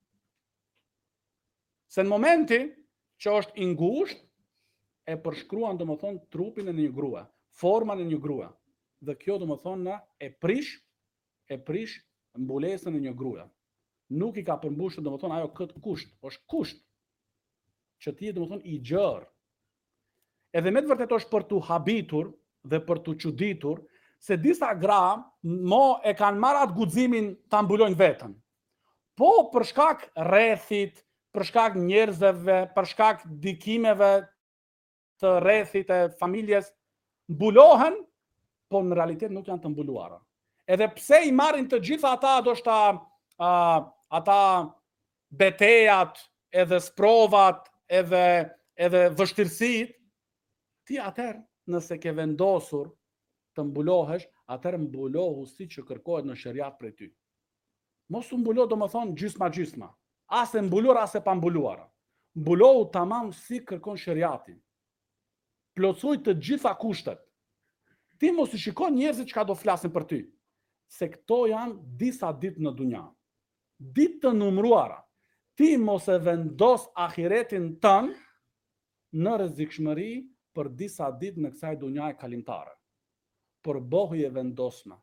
Se në momenti që është i ngushtë, e përshkruan, do më thonë, trupin e një grua, forman e një grua. Dhe kjo, do më thonë, e prish mbulesën e një grua. Nuk i ka përmbushur, do më thonë, ajo këtë kusht, është kusht që ti, do më thonë, i gjerë. Edhe me të vërtet është për të habitur dhe për të çuditur, se disa gra mo e kanë marrë atë guximin ta mbulojnë veten. Po për shkak rrethit, për shkak njerëzve, për shkak dikimeve të rrethit e familjes, mbulohen, po në realitet nuk janë të mbuluara. Edhe pse i marrin të gjitha ata, ndoshta ata betejat, edhe sprovat, edhe vështirësitë, ti atëherë nëse ke vendosur të mbulohesh, atëherë mbulohu si që kërkohet në shariat prej ty. Mos u mbulo, do më thonë, gjysma, as e mbuluar, as e pa mbuluara. Mbulohu tamam si kërkon shariati. Plotësoj të gjitha kushtet. Ti mos i shikon njerëzit që ka do flasin për ty, se këto janë disa ditë në dunja. Ditë të numruara. Ti mos e vendos ahiretin tënë në rrezikshmëri për disa ditë në kësaj dunja e kalimtare. Por bëhu e vendosme.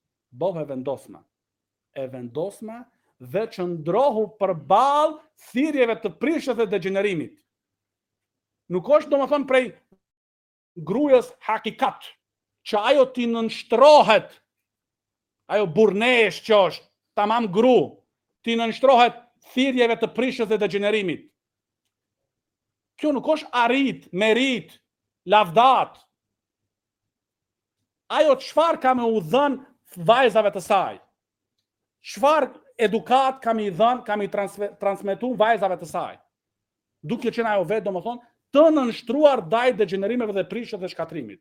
E vendosme dhe qëndrohu përballë thirrjeve të prishjes dhe degenerimit. Nuk është, do më thonë, prej grujës hakikat, që ajo ti nënshtrohet, ajo burnesh që është, tamam gru, ti nënshtrohet thirrjeve të prishjes dhe degenerimit. Kjo nuk është arrit, merit, lavdat. Ajo çfarë ka me u dhënë vajzave të saj? Çfarë edukat ka me i dhënë, ka me i transmetu vajzave të saj? Duke qenë ajo vetë, domethënë, të nënshtruar ndaj degenerimeve dhe prishjes dhe shkatrimit.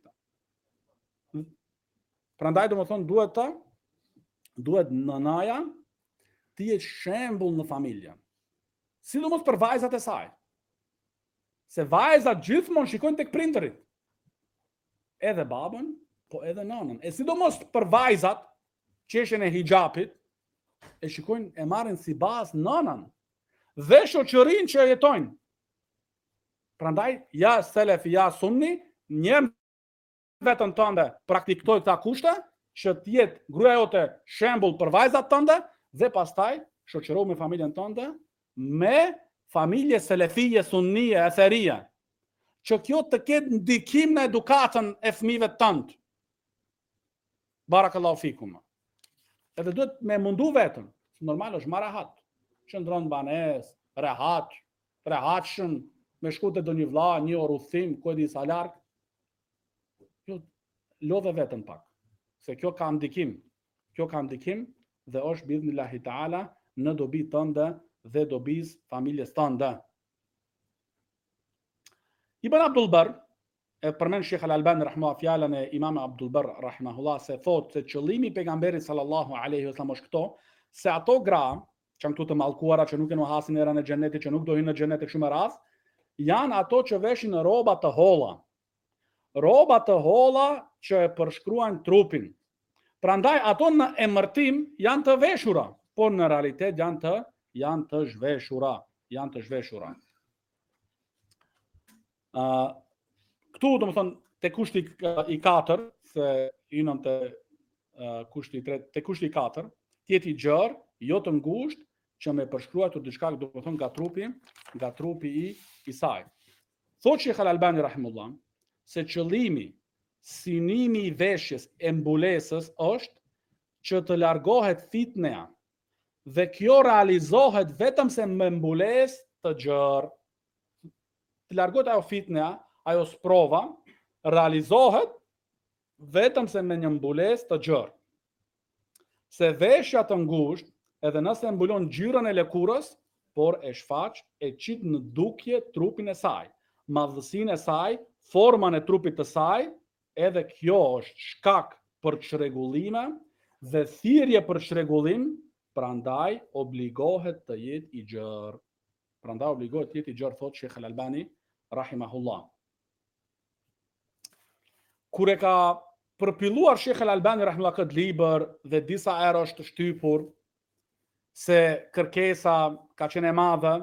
Prandaj, domethënë, duhet nënaja të jetë shembull në familje. Sidomos për vajzat e saj. Se vajzat gjithmonë shikojnë tek prindërit. Edhe babën, po edhe nënën. E sidomos për vajzat, çështjen e hijabit, e shikojnë, e marrin si bazë nënën dhe shoqërinë që jetojnë. Prandaj, ja selefi, ja sunni, një vetën tënde praktikoj këta kushte, që t'jetë gruaja jote shembull për vajzat tënde, dhe pastaj shoqërohu me familjen tënde, me familje selefije, sunnie, etherie, që kjo të ketë ndikim në edukatën e fëmijëve tënd. Barakallahu fikum. Edhe duhet me mundu vetën. Normal është ma rahat. Qëndron banes, rehatshëm, me shku te do një vlla, një orë udhëtim, ku e di sa larg. Jo, lodhe vetën pak. Se kjo ka ndikim. Kjo ka ndikim dhe është biidhnillahi taala në dobi tënde dhe dobis familjes tënde. Ibn Abdul Barr, e përmend Sheikh Al-Albani rahimahullah fjalën e Imam Abdul Barr rahimahullah se thotë se qëllimi i pejgamberit sallallahu alaihi wasallam është këto, se ato gra që janë këtu të mallkuara, që nuk e nuhasin erën e xhenetit, që nuk do hyjnë në xhenet e kështu me radhë, janë ato që veshin rroba të holla. Rroba të holla që e përshkruajnë trupin. Prandaj ato në emërtim janë të veshura, por në realitet janë të zhveshura. Këtu do të thonë te kushti i 4, se hynëm te kushti i 3, te kushti i 4, tjetë i gjerë, jo të ngushtë, që me përshkruar diçka do të thonë nga trupi i saj. Thotë Sheikh Al-Albani rahimullah se qëllimi, synimi i veshjes e mbulesës është që të largohet fitnea, dhe kjo realizohet vetëm se me mbulesë të gjerë. Të largohet ajo fitnea, ajo sprova, realizohet vetëm se me një mbulesë të gjerë. Se veshja të ngushtë, edhe nëse mbulon gjyrën e lëkurës, por e shfaq, e qit në dukje trupin e saj, madhësinë e saj, formën e trupit të saj, edhe kjo është shkak për çrregullime dhe thirrje për çrregullim, prandaj obligohet të jetë i gjerë. Thotë Sheikh Al-Albani rahimahullah. Kur e ka përpilluar Sheikh Al-Albani rahimahullah këtë libër dhe disa herë është shtypur se kërkesa ka qenë e madhe,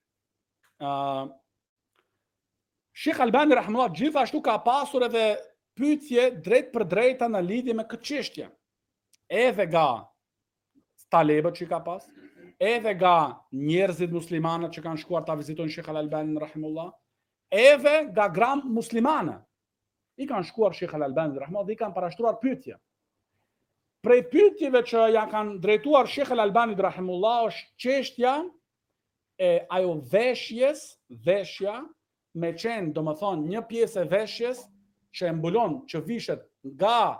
Sheikh Al-Albani rahimahullah gjithashtu ka pasur edhe pyetje drejt për drejta në lidhje me këtë çështje. Edhe nga talebët që ka pas, edhe nga njerëzit muslimanët që kanë shkuar ta vizitojnë Sheikh Al-Albani rahimahullah, edhe nga gra muslimane. I kanë shkuar Sheikh Al-Albani rahimahullah dhe i kanë parashtruar pyetje. Prej pyetjeve që ja kanë drejtuar Sheikh Al-Albani rahimahullah është çështja e ajo veshja me qenë, domethënë, një pjesë e veshjes që e mbulon, që vishet nga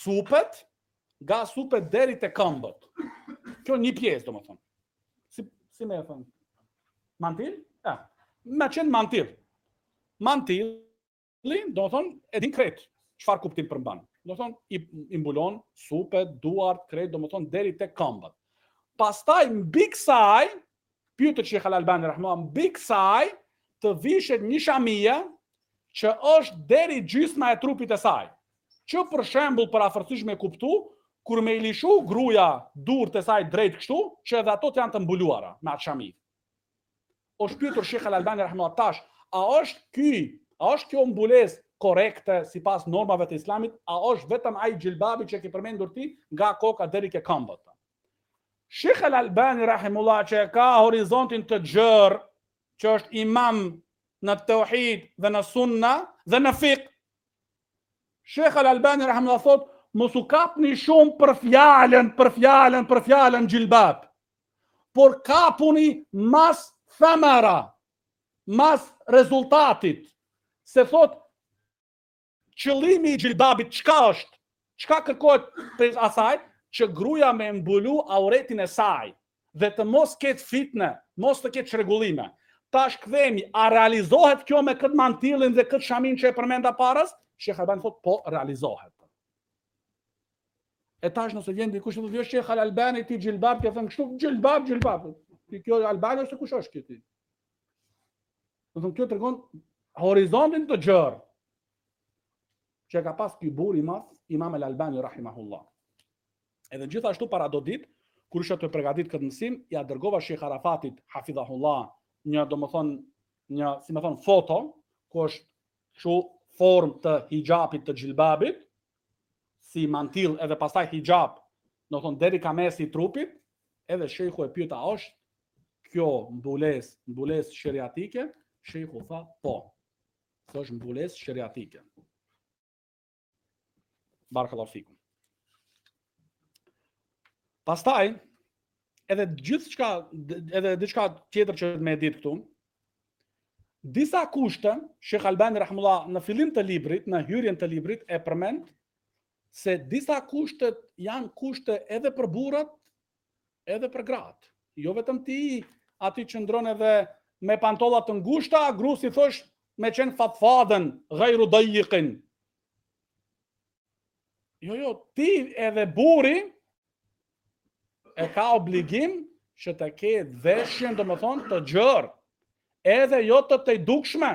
supet deri te këmbët. Kjo një pjesë, domethënë. Si me e thënë? Mantil? Ja, me qenë mantil. Mantili, domethënë, e din krejt çfarë kuptim përmban. Domethënë, i mbulon supet, duart, krejt, domethënë deri te këmbët. Pastaj mbi kësaj, pyetet Sheikh Al-Albani rahimahullah, mbi kësaj të vishet një shamie që është deri gjysma e trupit e saj. Që për shembull për afërsisht me kuptu, kur me i lishu gruaja durët e saj drejt kështu, që edhe ato janë të mbuluara me atë shami. Është pyetur Sheikh Al-Albani rahimahullah tash, a është kjo mbulesë korrekte sipas normave të Islamit, a është vetëm ai xhilbabi që ke përmendur ti nga koka deri ke këmbët? Sheikh Al-Albani rahimahullah që ka horizontin të gjerë, që është imam në tauhid dhe në sunna dhe në fiqh. Sheikh Al-Albani rahimahullah thotë, mos u kapni shumë për fjalën gjilbab, por kapuni mas thamara, mas rezultatit. Se thot, qëllimi i gjilbabit çka është? Çka kërkohet për asaj? Që gruaja me mbulu auretin e saj dhe të mos ketë fitne, mos të ketë çrregullime. Tash kthehemi, a realizohet kjo me këtë mantillin dhe këtë shamin që e përmenda paras? Sheikh Al-Albani thot, po realizohet. E tash nëse vjen dikush thotë Sheikh Al-Albani ti gjilbab, ke thënë kështu gjilbab. Kjo Albani ose kush është kjo? Do të thonë kjo tregon horizontin të gjerë që ka pas ky burr i madh Imam Al-Albani rahimahullah. Edhe gjithashtu para do ditë, kur isha të përgatit këtë mësim, ja dërgova Sheikh Arafatit, hafidhahullah, një foto, ku është kështu formë të hijabit të xhilbabit, si mantill edhe pastaj hijab, do thonë deri ka mesi i trupit, edhe shejhu e pyeta, është kjo mbulesë sheriatike? Shejhu tha, po. Kjo është mbulesë sheriatike. Barakallahu fikum. Pastaj, edhe diçka tjetër që më e ditë këtu, disa kushte, Sheikh Albani rahimullah në fillim të librit, në hyrjen të librit e përmend se disa kushtet janë kushte edhe për burrat, edhe për gratë. Jo vetëm ti aty që ndron edhe me pantolla të ngushta, grusi thosh me qenë fatfadën, ghayru dayiqin. Jo, ti edhe burri e ka obligim që të ketë veshjen, domethënë të gjerë, edhe jo të dukshme.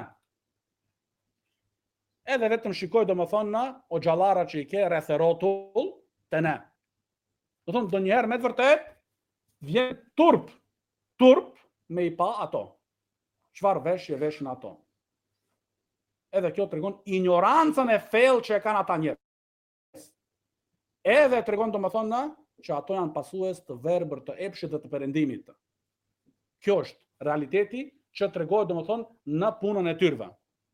Edhe vetëm shikoj domethënë në xhallara që i ke rreth rrotull të ne. Domethënë ndonjëherë me të vërtet vjen turp me i pa ato. Çfarë veshje veshin ato? Edhe kjo tregon ignorancën e thellë që e kanë ata njerëz. Edhe tregon domethënë që ato janë pasues të verbër, të epshit dhe të perëndimit. Kjo është realiteti që tregohet domethënë në punën e tyre.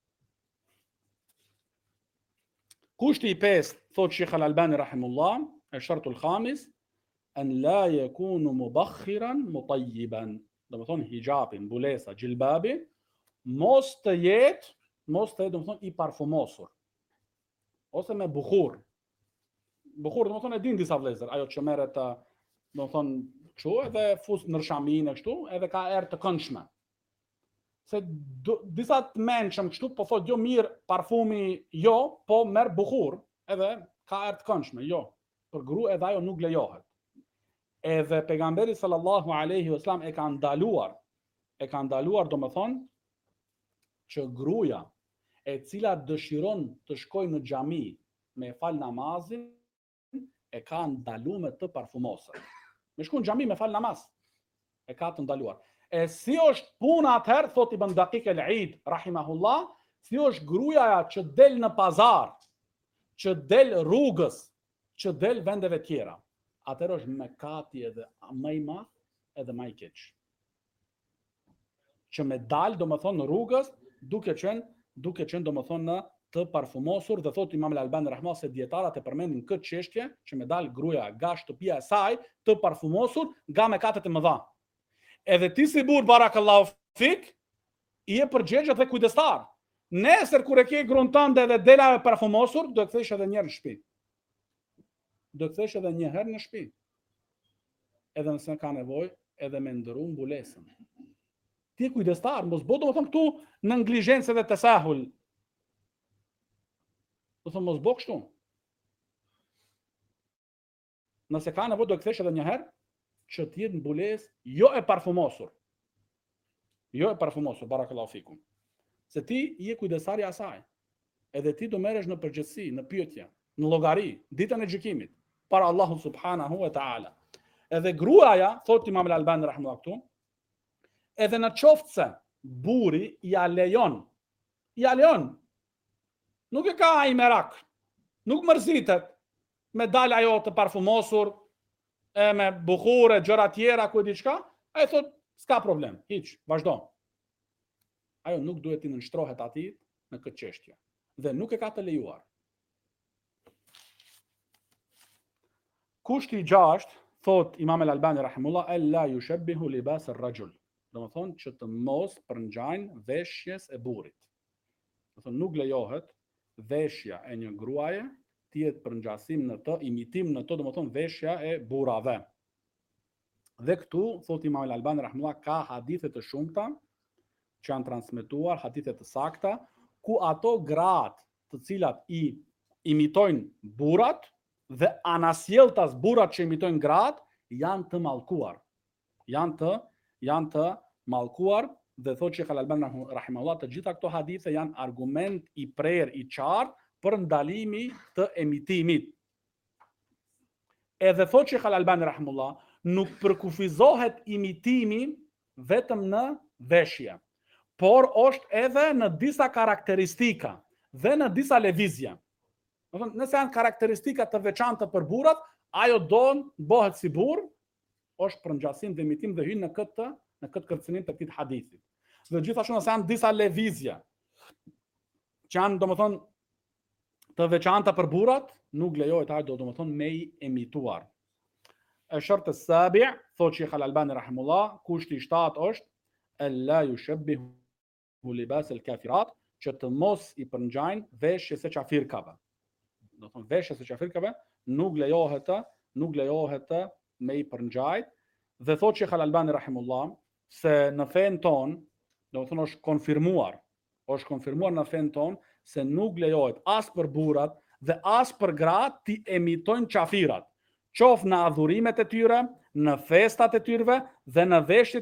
Kushti i 5, thot Sheikh Al-Albani rahimullah, e shartul khamis, an la yakunu mubakhiran mutayyiban. Domethënë hijabi, mbulesa, xhilbabi mos të jetë domethënë i parfumosur. Ose me bukhur. Bukhur domethënë e din disa vëllezër, ajo që merret domethënë kështu edhe fus në shaminë kështu, edhe ka erë të këndshme. Se disa të mençëm kështu po thotë jo mirë parfumi jo, po merr bukhur, edhe ka erë të këndshme, jo. Për grua edhe ajo nuk lejohet. Edhe pejgamberi sallallahu alaihi wasallam e ka ndaluar domethënë që gruaja e cila dëshiron të shkojë në xhami me fal namazin e ka ndaluar me të parfumosur. Me shku në xhami me fal namaz e ka të ndaluar. E si është puna atëherë, thot Ibn Daqiq el-Eid, rahimahullah, si është gruaja që del në pazar, që del rrugës, që del vendeve tjera. Atëherë është mëkati edhe më i madh, edhe më i keq. Që me dal domethënë në rrugës, duke qenë domethënë në të parfumosur, dhe thot Imam Al-Albani rahimahullah se dietarët e përmendin këtë çështje, që me dal gruaja nga shtëpia e saj të parfumosur nga mëkatet e mëdha. Edhe ti si burr barakallahu fik, i je përgjegjës dhe kujdestar. Nesër kur e ke gruan tënde dhe dela e parfumosur, do të kthesh edhe një herë në shtëpi. Në shtëpi. Edhe nëse ka nevojë, edhe me ndëru mbulesën. Ti je kujdestar, mos bëj domethënë këtu në neglizhencë dhe tasahul. Do të mos bëj kështu. Nëse ka nevojë do të kthesh edhe një herë, që të jetë mbulesë jo e parfumosur. Jo e parfumosur, barakallahu fikum. Se ti je kujdesari i asaj. Edhe ti do merresh në përgjegjësi, në pyetje, në llogari, ditën e gjykimit, para Allahut subhanahu wa taala. Edhe gruaja, thot Imam Al-Albani rahimahullah këtu, edhe në qoftë se burri ja lejon. Nuk e ka ai merak. Nuk mërzitet me dal ajo të parfumosur, me bukhure, gjëra tjera, ku e diçka, ai thot, s'ka problem, hiç, vazhdo. Ajo nuk duhet të nënshtrohet atij në këtë çështje. Dhe nuk e ka të lejuar. Kushti i 6, thot Imam Al-Albani rahimullah, la yushabbihu libas ar-rajul. Domethënë që të mos përngjajnë veshjes e burrit. Domethënë nuk lejohet veshja e një gruaje të jetë përngjasim në të, imitim në të, domethënë veshja e burrave. Dhe këtu, thot Imam Al-Albani rahimullah, ka hadithe të shumta që janë transmetuar, hadithe të sakta, ku ato gratë të cilat i imitojnë burrat dhe anasjelltas burrat që imitojnë gratë janë të mallkuar. Janë të mallkuar dhe thot Sheikh Al-Albani rahimahullah, të gjitha këto hadithe janë argument i prerë, i qartë për ndalimi të imitimit. Edhe thot Sheikh Al-Albani rahimahullah, nuk përkufizohet imitimi vetëm në veshje, por është edhe në disa karakteristika dhe në disa lëvizje. Do thonë, nëse janë karakteristika të veçanta për burrat, ajo bëhet si burr, është për ngjasim dhe imitim dhe hyn në këtë kërcënim të këtij hadithi. Dhe gjithashtu nëse janë disa lëvizje që janë domethënë të veçanta për burrat, nuk lejohet ajo domethënë me i imituar. Ash-shart as-sabi' thot Sheikh Al-Albani rahimullah, kushti i 7 është la yushabbihu libas al-kafirat, që të mos i përngjajnë veshjes së qafirkave. Do thonë veshjes së qafirkave nuk lejohet me i përngjajt, dhe thot Sheikh Al-Albani rahimullah se në fen ton, do të thonë është konfirmuar në fen ton se nuk lejohet as për burrat dhe as për gratë ti emitojnë qafirat, qoftë në adhurimet e tyre, në festat e tyre dhe në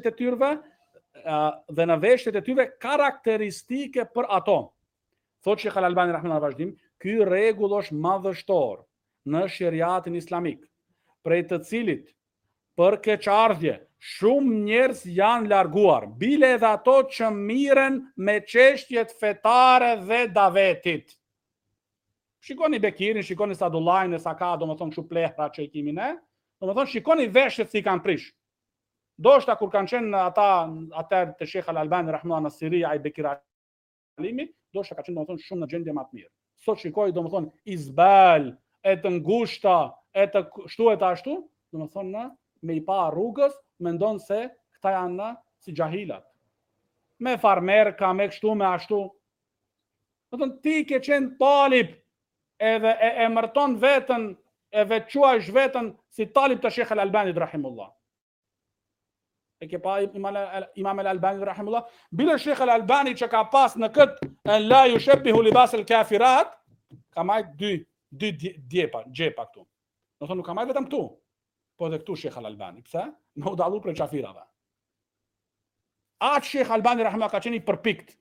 veshjet e tyre karakteristike për ato. Thot Sheikh Al-Albani rahimahullah vazhdim, ky rregull është madhështor në sheriatin islamik, prej të cilit për keqardhje shumë njerëz janë larguar, bile edhe ato që miren me çështjet fetare dhe davetit. Shikoni Bekirin, shikoni Sadullajn, sa ka domethënë kështu plehra që i kemi ne, domethënë shikoni veshjet si kanë prish. Doshta kur kanë qenë ata te Sheikh Al-Albani rahimahullah në Siria ai Bekir Alimi, doshta ka qenë domethënë shumë në gjendje më të mirë. Sot shikoj domethënë izbal, e të ngushta, e të kështu e të ashtu, domethënë me i pa rrugës, mendon se këta janë si xahilat. Me farmerka, me kështu, me ashtu. Domethënë ti ke qenë talib, edhe e mërton veten, e veçuash veten si talib të Sheikh Al-Albani rahimullah. E ke pa Imam Al-Albani rahimullah, bile Sheikh Al-Albani që ka pas në këtë la yushabbihu libas al-kafirat, ka marrë dy gjepa këtu. Do thonë nuk ka marrë vetëm këtu, po edhe këtu Sheikh Al-Albani. Pse? Me u dallu për qafirave. Atë Sheikh Al-Albani rahimullah ka qenë i përpikt.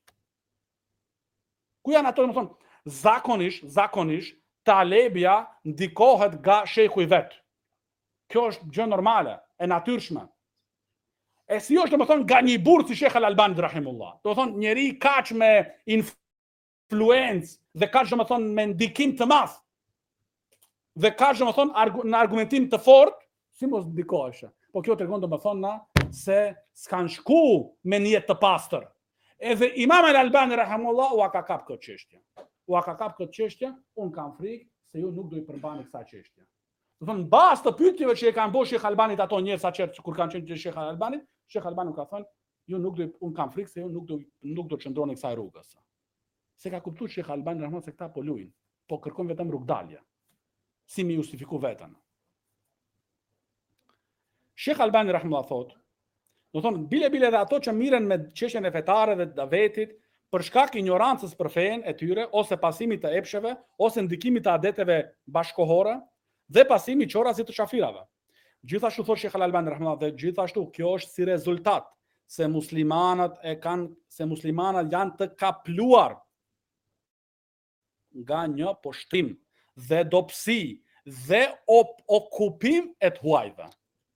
Ku janë ato, domethënë, zakonisht talebja ndikohet nga sheikhu i vet. Kjo është gjë normale, e natyrshme. E si është domethënë nga një burr si Sheikh Al-Albani rahimullah. Domethënë njeri kaq me influencë dhe kaq domethënë me ndikim të madh. Dhe kaq domethënë në argumentim të fortë, si mos ndikohesh. Po kjo tregon domethënë se s'kan shku me një të pastër. Edhe Imam Al-Albani rahimullah u ka kap këtë çështje. Unë kam frikë se ju nuk do i përmbani kësaj çështje. Do thonë bazë të pyetjeve që e kanë bërë Sheikh Albanit ato njerëz atë kur kanë qenë te Sheikh Albani ka thënë, unë kam frikë se ju nuk do të çndroni kësaj rrugës. Se ka kuptuar Sheikh Albani rahimullah se këta po luajnë, po kërkojnë vetëm rrugdalje. Si mi justifiku veten. Sheikh Albani rahimullah thotë, do thonë bile dhe ato që miren me çështjen e fetare dhe davetit për shkak ignorancës për fenë e tyre, ose pasimit të epsheve, ose ndikimit të adeteve bashkohore, dhe pasimi qorazit të qafirave. Gjithashtu thotë Sheikh Al-Albani rahimahullah, dhe gjithashtu kjo është si rezultat se muslimanat janë të kapluar nga një poshtrim dhe dobësi dhe okupim të huajve.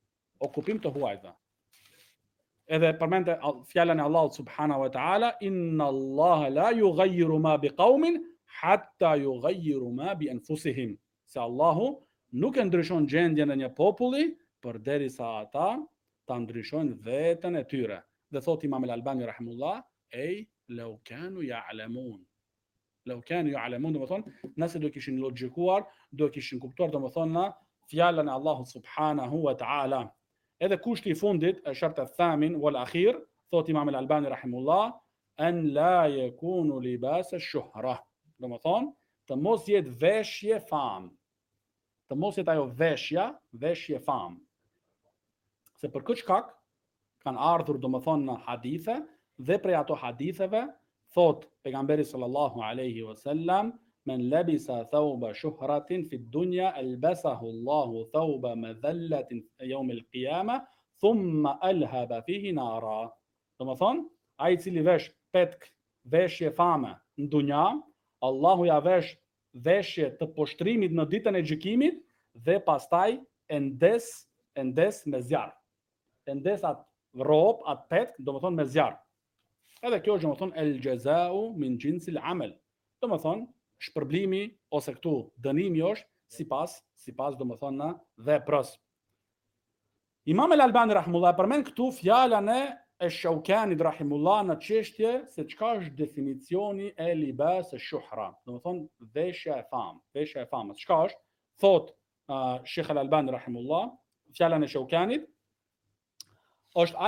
Edhe përmendte fjalën e Allahut subhanahu wa taala, inna Allaha la yughayyiru ma biqaumin hatta yughayyiru ma bi anfusihim. Se Allahu nuk e ndryshon gjendjen e një populli përderisa ata ta ndryshojnë veten e tyre. Dhe thot Imam Al-Albani rahimullah, law kanu ya'lamun. Law kanu ya'lamun, do të thonë, nëse do kishin logjikuar, do kishin kuptuar domethënë fjalën e Allahut subhanahu wa taala. Edhe kushti i fundit, shart al-thamin wal akhir, thot Imam Al-Albani rahimullah, an la yakunu libas ash-shuhra. Domethënë, të mos jetë veshje famë. Të mos jetë ajo veshje famë. Se për këtë shkak kanë ardhur domethënë në hadithe, dhe prej ato haditheve thot pejgamberi sallallahu alaihi wasallam, men labisa thawba shuhratin fi dunya albasahu Allahu thawba madhallatin yawm al-qiyamah thumma alhaba fihi nara. Domethënë, ai i cili vesh petk veshje fame në dunja, Allahu ja vesh veshje të poshtrimit në ditën e gjykimit dhe pastaj e ndes endes me zjarr. Endes atë rob, atë petk, do më thonë me zjarr. Edhe kjo është do më thonë el jazau min jinsil amal. Do më thonë shpërblimi ose këtu dënimi është sipas do më thonë na veprës. Imam el-Albani rahimullah përmend këtu fjalën e Shaukanit rahimullah në çështje se çka është definicioni e libas shuhra. Do të thonë veshja e famë. Çka është? Thot Sheikh el-Albani rahimullah, fjalën e Shaukanit është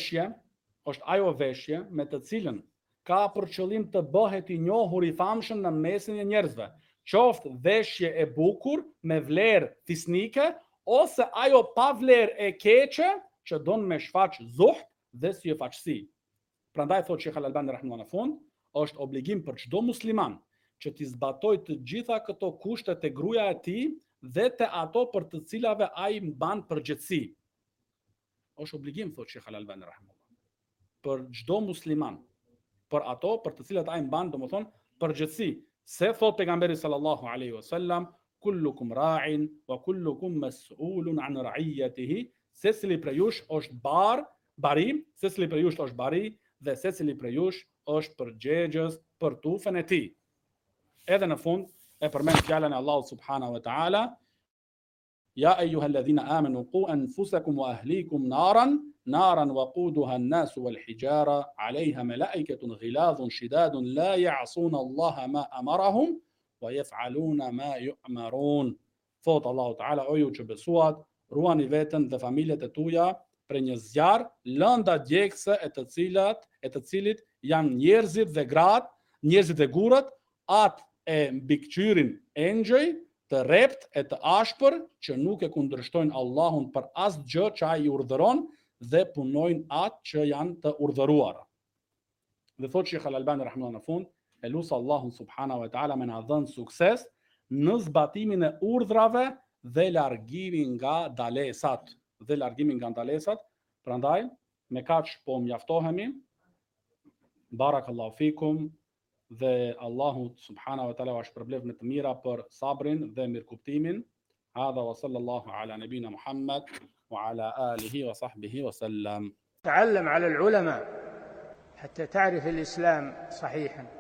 ajo veshje me të cilën ka për qëllim të bëhet i njohur i famshëm në mesin e njerëzve. Qoftë veshje e bukur me vlerë fisnike ose ajo pa vlerë e keqe që don me shfaq zuhd dhe syfaqësi. Prandaj thot Sheikh al-Albani rahimahullah në fund, është obligim për çdo musliman që t'i zbatojë të gjitha këto kushte te gruaja e tij dhe te ato për të cilave ai mban përgjegjësi. Është obligim thot Sheikh al-Albani rahimahullah. Për çdo musliman, për ato për të cilat ai mban, domethënë përgjegjësi. Se thot pejgamberi sallallahu alaihi wasallam, kullukum ra'in wa kullukum mas'ulun an ra'iyatihi, secili prej jush është bari, secili prej jush është bari dhe secili prej jush është përgjegjës për tufën e tij. Edhe në fund e përmend fjalën e Allahut subhanahu wa ta'ala, ya ayyuhalladhina amanu qu anfusakum wa ahlikum naran waquduha an-nas wal hijara 'alayha mala'ikatun ghiladun shidadun la ya'suna Allaha ma amarahum wa yaf'aluna ma yu'marun. Thot Allahu Ta'ala, o ju që besuat, ruani veten dhe familjet e tuaja për një zjarr lënda djegëse e të cilit janë njerëzit dhe gratë, njerëzit e gurët, atë e mbikëqyrin engjëj të rrept e të ashpër që nuk e kundërshtojnë Allahun për asgjë që ai i urdhëron dhe punojnë atë që janë të urdhëruara. Dhe thot Sheikh al-Albani rahimahullah në fund, e lutë Allahun subhanahu wa ta'ala me na dhënë sukses në zbatimin e urdhrave dhe largimin nga dalesat. Prandaj me kaq po mjaftohemi. Barakallahu fikum dhe Allahu subhanahu wa ta'ala është shpërblev me të mira për sabrin dhe mirëkuptimin. Hadha wa sallallahu ala nabina Muhammad wa ala alihi wa sahbihi wa sallam. تعلم على العلماء حتى تعرف الإسلام صحيحا.